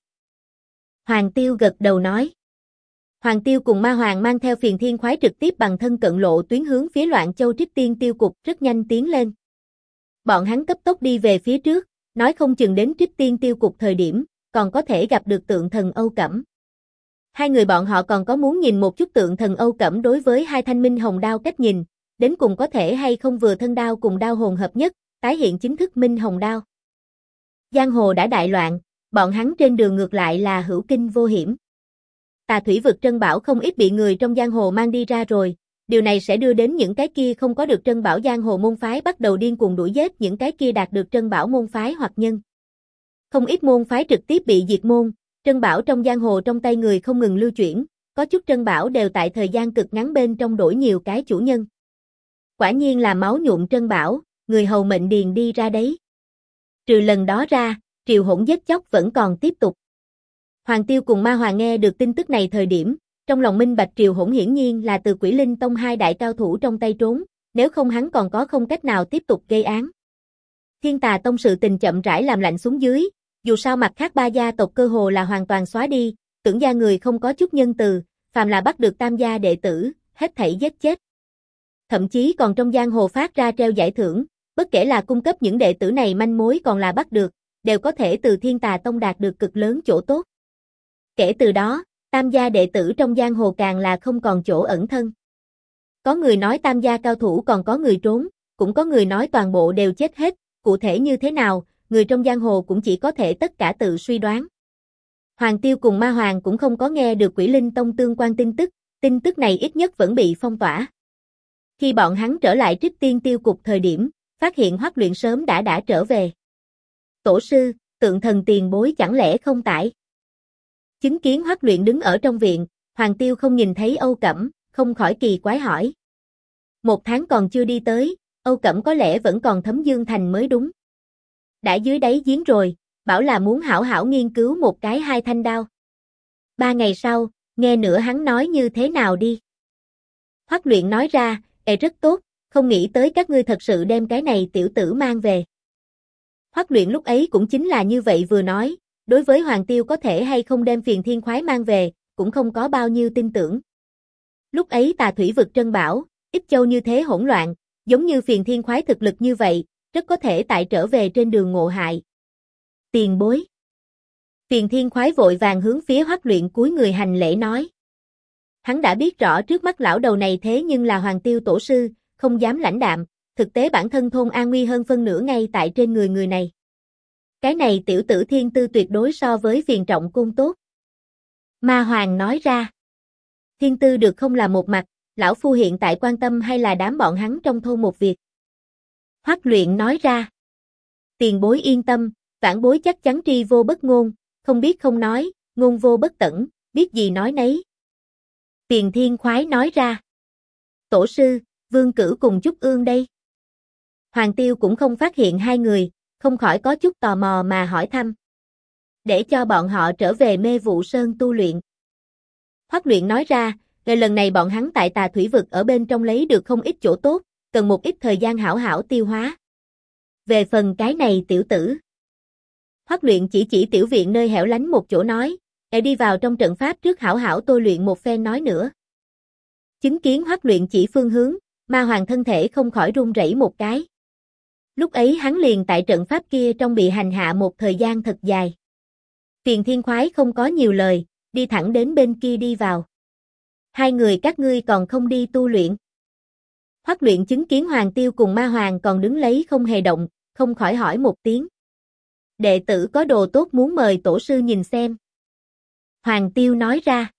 Hoàng Tiêu gật đầu nói. Hoàng Tiêu cùng Ma Hoàng mang theo Phiền Thiên Khoái trực tiếp bằng thân cận lộ tuyến hướng phía Loạn Châu Trích Tiên Tiêu Cục rất nhanh tiến lên. Bọn hắn cấp tốc đi về phía trước, nói không chừng đến Trích Tiên Tiêu Cục thời điểm, còn có thể gặp được tượng thần Âu Cẩm. Hai người bọn họ còn có muốn nhìn một chút tượng thần Âu Cẩm đối với hai thanh minh hồng đao cách nhìn, đến cùng có thể hay không vừa thân đao cùng đao hồn hợp nhất, tái hiện chính thức minh hồng đao. Giang hồ đã đại loạn, bọn hắn trên đường ngược lại là hữu kinh vô hiểm. Tà thủy vực Trân Bảo không ít bị người trong giang hồ mang đi ra rồi, điều này sẽ đưa đến những cái kia không có được Trân Bảo giang hồ môn phái bắt đầu điên cuồng đuổi giết những cái kia đạt được Trân Bảo môn phái hoặc nhân. Không ít môn phái trực tiếp bị diệt môn, Trân Bảo trong giang hồ trong tay người không ngừng lưu chuyển, có chút Trân Bảo đều tại thời gian cực ngắn bên trong đổi nhiều cái chủ nhân. Quả nhiên là máu nhuộm Trân Bảo, người hầu mệnh điền đi ra đấy. Trừ lần đó ra, triều hỗn giết chóc vẫn còn tiếp tục. Hoàng Tiêu cùng Ma Hoàng nghe được tin tức này thời điểm, trong lòng minh bạch triều hỗn hiển nhiên là từ Quỷ Linh Tông hai đại cao thủ trong tay trốn, nếu không hắn còn có không cách nào tiếp tục gây án. Thiên Tà Tông sự tình chậm rãi làm lạnh xuống dưới, dù sao mặt khác ba gia tộc cơ hồ là hoàn toàn xóa đi, tưởng gia người không có chút nhân từ, phàm là bắt được tam gia đệ tử, hết thảy giết chết. Thậm chí còn trong giang hồ phát ra treo giải thưởng, bất kể là cung cấp những đệ tử này manh mối còn là bắt được, đều có thể từ Thiên Tà Tông đạt được cực lớn chỗ tốt. Kể từ đó, tam gia đệ tử trong giang hồ càng là không còn chỗ ẩn thân. Có người nói tam gia cao thủ còn có người trốn, cũng có người nói toàn bộ đều chết hết, cụ thể như thế nào, người trong giang hồ cũng chỉ có thể tất cả tự suy đoán. Hoàng Tiêu cùng Ma Hoàng cũng không có nghe được Quỷ Linh Tông tương quan tin tức này ít nhất vẫn bị phong tỏa. Khi bọn hắn trở lại Trích Tiên Tiêu Cục thời điểm, phát hiện Hoắc Luyện sớm đã trở về. Tổ sư, tượng thần tiền bối chẳng lẽ không tại? Chứng kiến Hoắc Luyện đứng ở trong viện, Hoàng Tiêu không nhìn thấy Âu Cẩm, không khỏi kỳ quái hỏi. 1 tháng còn chưa đi tới, Âu Cẩm có lẽ vẫn còn thấm Dương Thành mới đúng. Đã dưới đáy giếng rồi, bảo là muốn hảo hảo nghiên cứu một cái 2 thanh đao. 3 ngày sau, nghe nữa hắn nói như thế nào đi. Hoắc Luyện nói ra, rất tốt, không nghĩ tới các ngươi thật sự đem cái này tiểu tử mang về. Hoắc Luyện lúc ấy cũng chính là như vậy vừa nói, đối với Hoàng Tiêu có thể hay không đem Phiền Thiên Khoái mang về, cũng không có bao nhiêu tin tưởng. Lúc ấy Tà Thủy vực Trân Bảo, Ích Châu như thế hỗn loạn, giống như Phiền Thiên Khoái thực lực như vậy, rất có thể tại trở về trên đường ngộ hại. Tiền bối. Phiền Thiên Khoái vội vàng hướng phía Hoắc Luyện cúi người hành lễ nói. Hắn đã biết rõ trước mắt lão đầu này thế nhưng là Hoàng Tiêu tổ sư, không dám lãnh đạm, thực tế bản thân thôn an nguy hơn phân nửa ngay tại trên người này. Cái này tiểu tử thiên tư tuyệt đối so với Phiền Trọng Côn tốt. Ma Hoàng nói ra. Thiên tư được không là một mặt, lão phu hiện tại quan tâm hay là đám bọn hắn trong thôn một việc. Hoắc Luyện nói ra. Tiền bối yên tâm, vãn bối chắc chắn tri vô bất ngôn, không biết không nói, ngôn vô bất tẩn, biết gì nói nấy. Phiền Thiên Khoái nói ra. Tổ sư, Vương Cử cùng Trúc Ương đây. Hoàng Tiêu cũng không phát hiện hai người, không khỏi có chút tò mò mà hỏi thăm. Để cho bọn họ trở về Mê Vụ Sơn tu luyện. Hoắc Luyện nói ra, lần này bọn hắn tại Tà Thủy vực ở bên trong lấy được không ít chỗ tốt, cần một ít thời gian hảo hảo tiêu hóa. Về phần cái này tiểu tử. Hoắc Luyện chỉ tiểu viện nơi hẻo lánh một chỗ nói, đi vào trong trận pháp trước hảo hảo tôi luyện một phen nói nữa. Chứng kiến Hoắc Luyện chỉ phương hướng, Ma Hoàng thân thể không khỏi run rẩy một cái. Lúc ấy hắn liền tại trận pháp kia trong bị hành hạ một thời gian thật dài. Phiền Thiên Khoái không có nhiều lời, đi thẳng đến bên kia đi vào. Hai người các ngươi còn không đi tu luyện. Hoắc Luyện chứng kiến Hoàng Tiêu cùng Ma Hoàng còn đứng lấy không hề động, không khỏi hỏi một tiếng. Đệ tử có đồ tốt muốn mời tổ sư nhìn xem. Hoàng Tiêu nói ra.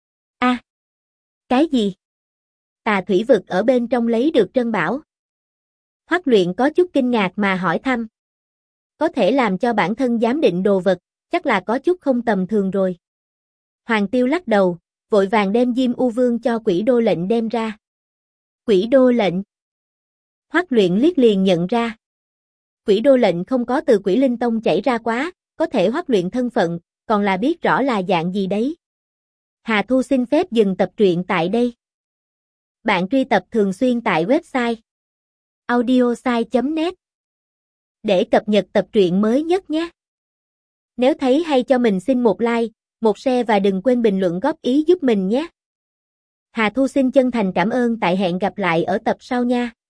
Cái gì? Tà Thủy vực ở bên trong lấy được trân bảo. Hoắc Luyện có chút kinh ngạc mà hỏi thăm. Có thể làm cho bản thân giám định đồ vật, chắc là có chút không tầm thường rồi. Hoàng Tiêu lắc đầu, vội vàng đem Diêm U Vương cho Quỷ Đô lệnh đem ra. Quỷ Đô lệnh. Hoắc Luyện liếc liền nhận ra. Quỷ Đô lệnh không có từ Quỷ Linh Tông chảy ra quá, có thể Hoắc Luyện thân phận, còn là biết rõ là dạng gì đấy. Hà Thu xin phép dừng tập truyện tại đây. Bạn truy tập thường xuyên tại website audiosai.net để cập nhật tập truyện mới nhất nhé. Nếu thấy hay cho mình xin một like, một share và đừng quên bình luận góp ý giúp mình nhé. Hà Thu xin chân thành cảm ơn, tại hẹn gặp lại ở tập sau nha.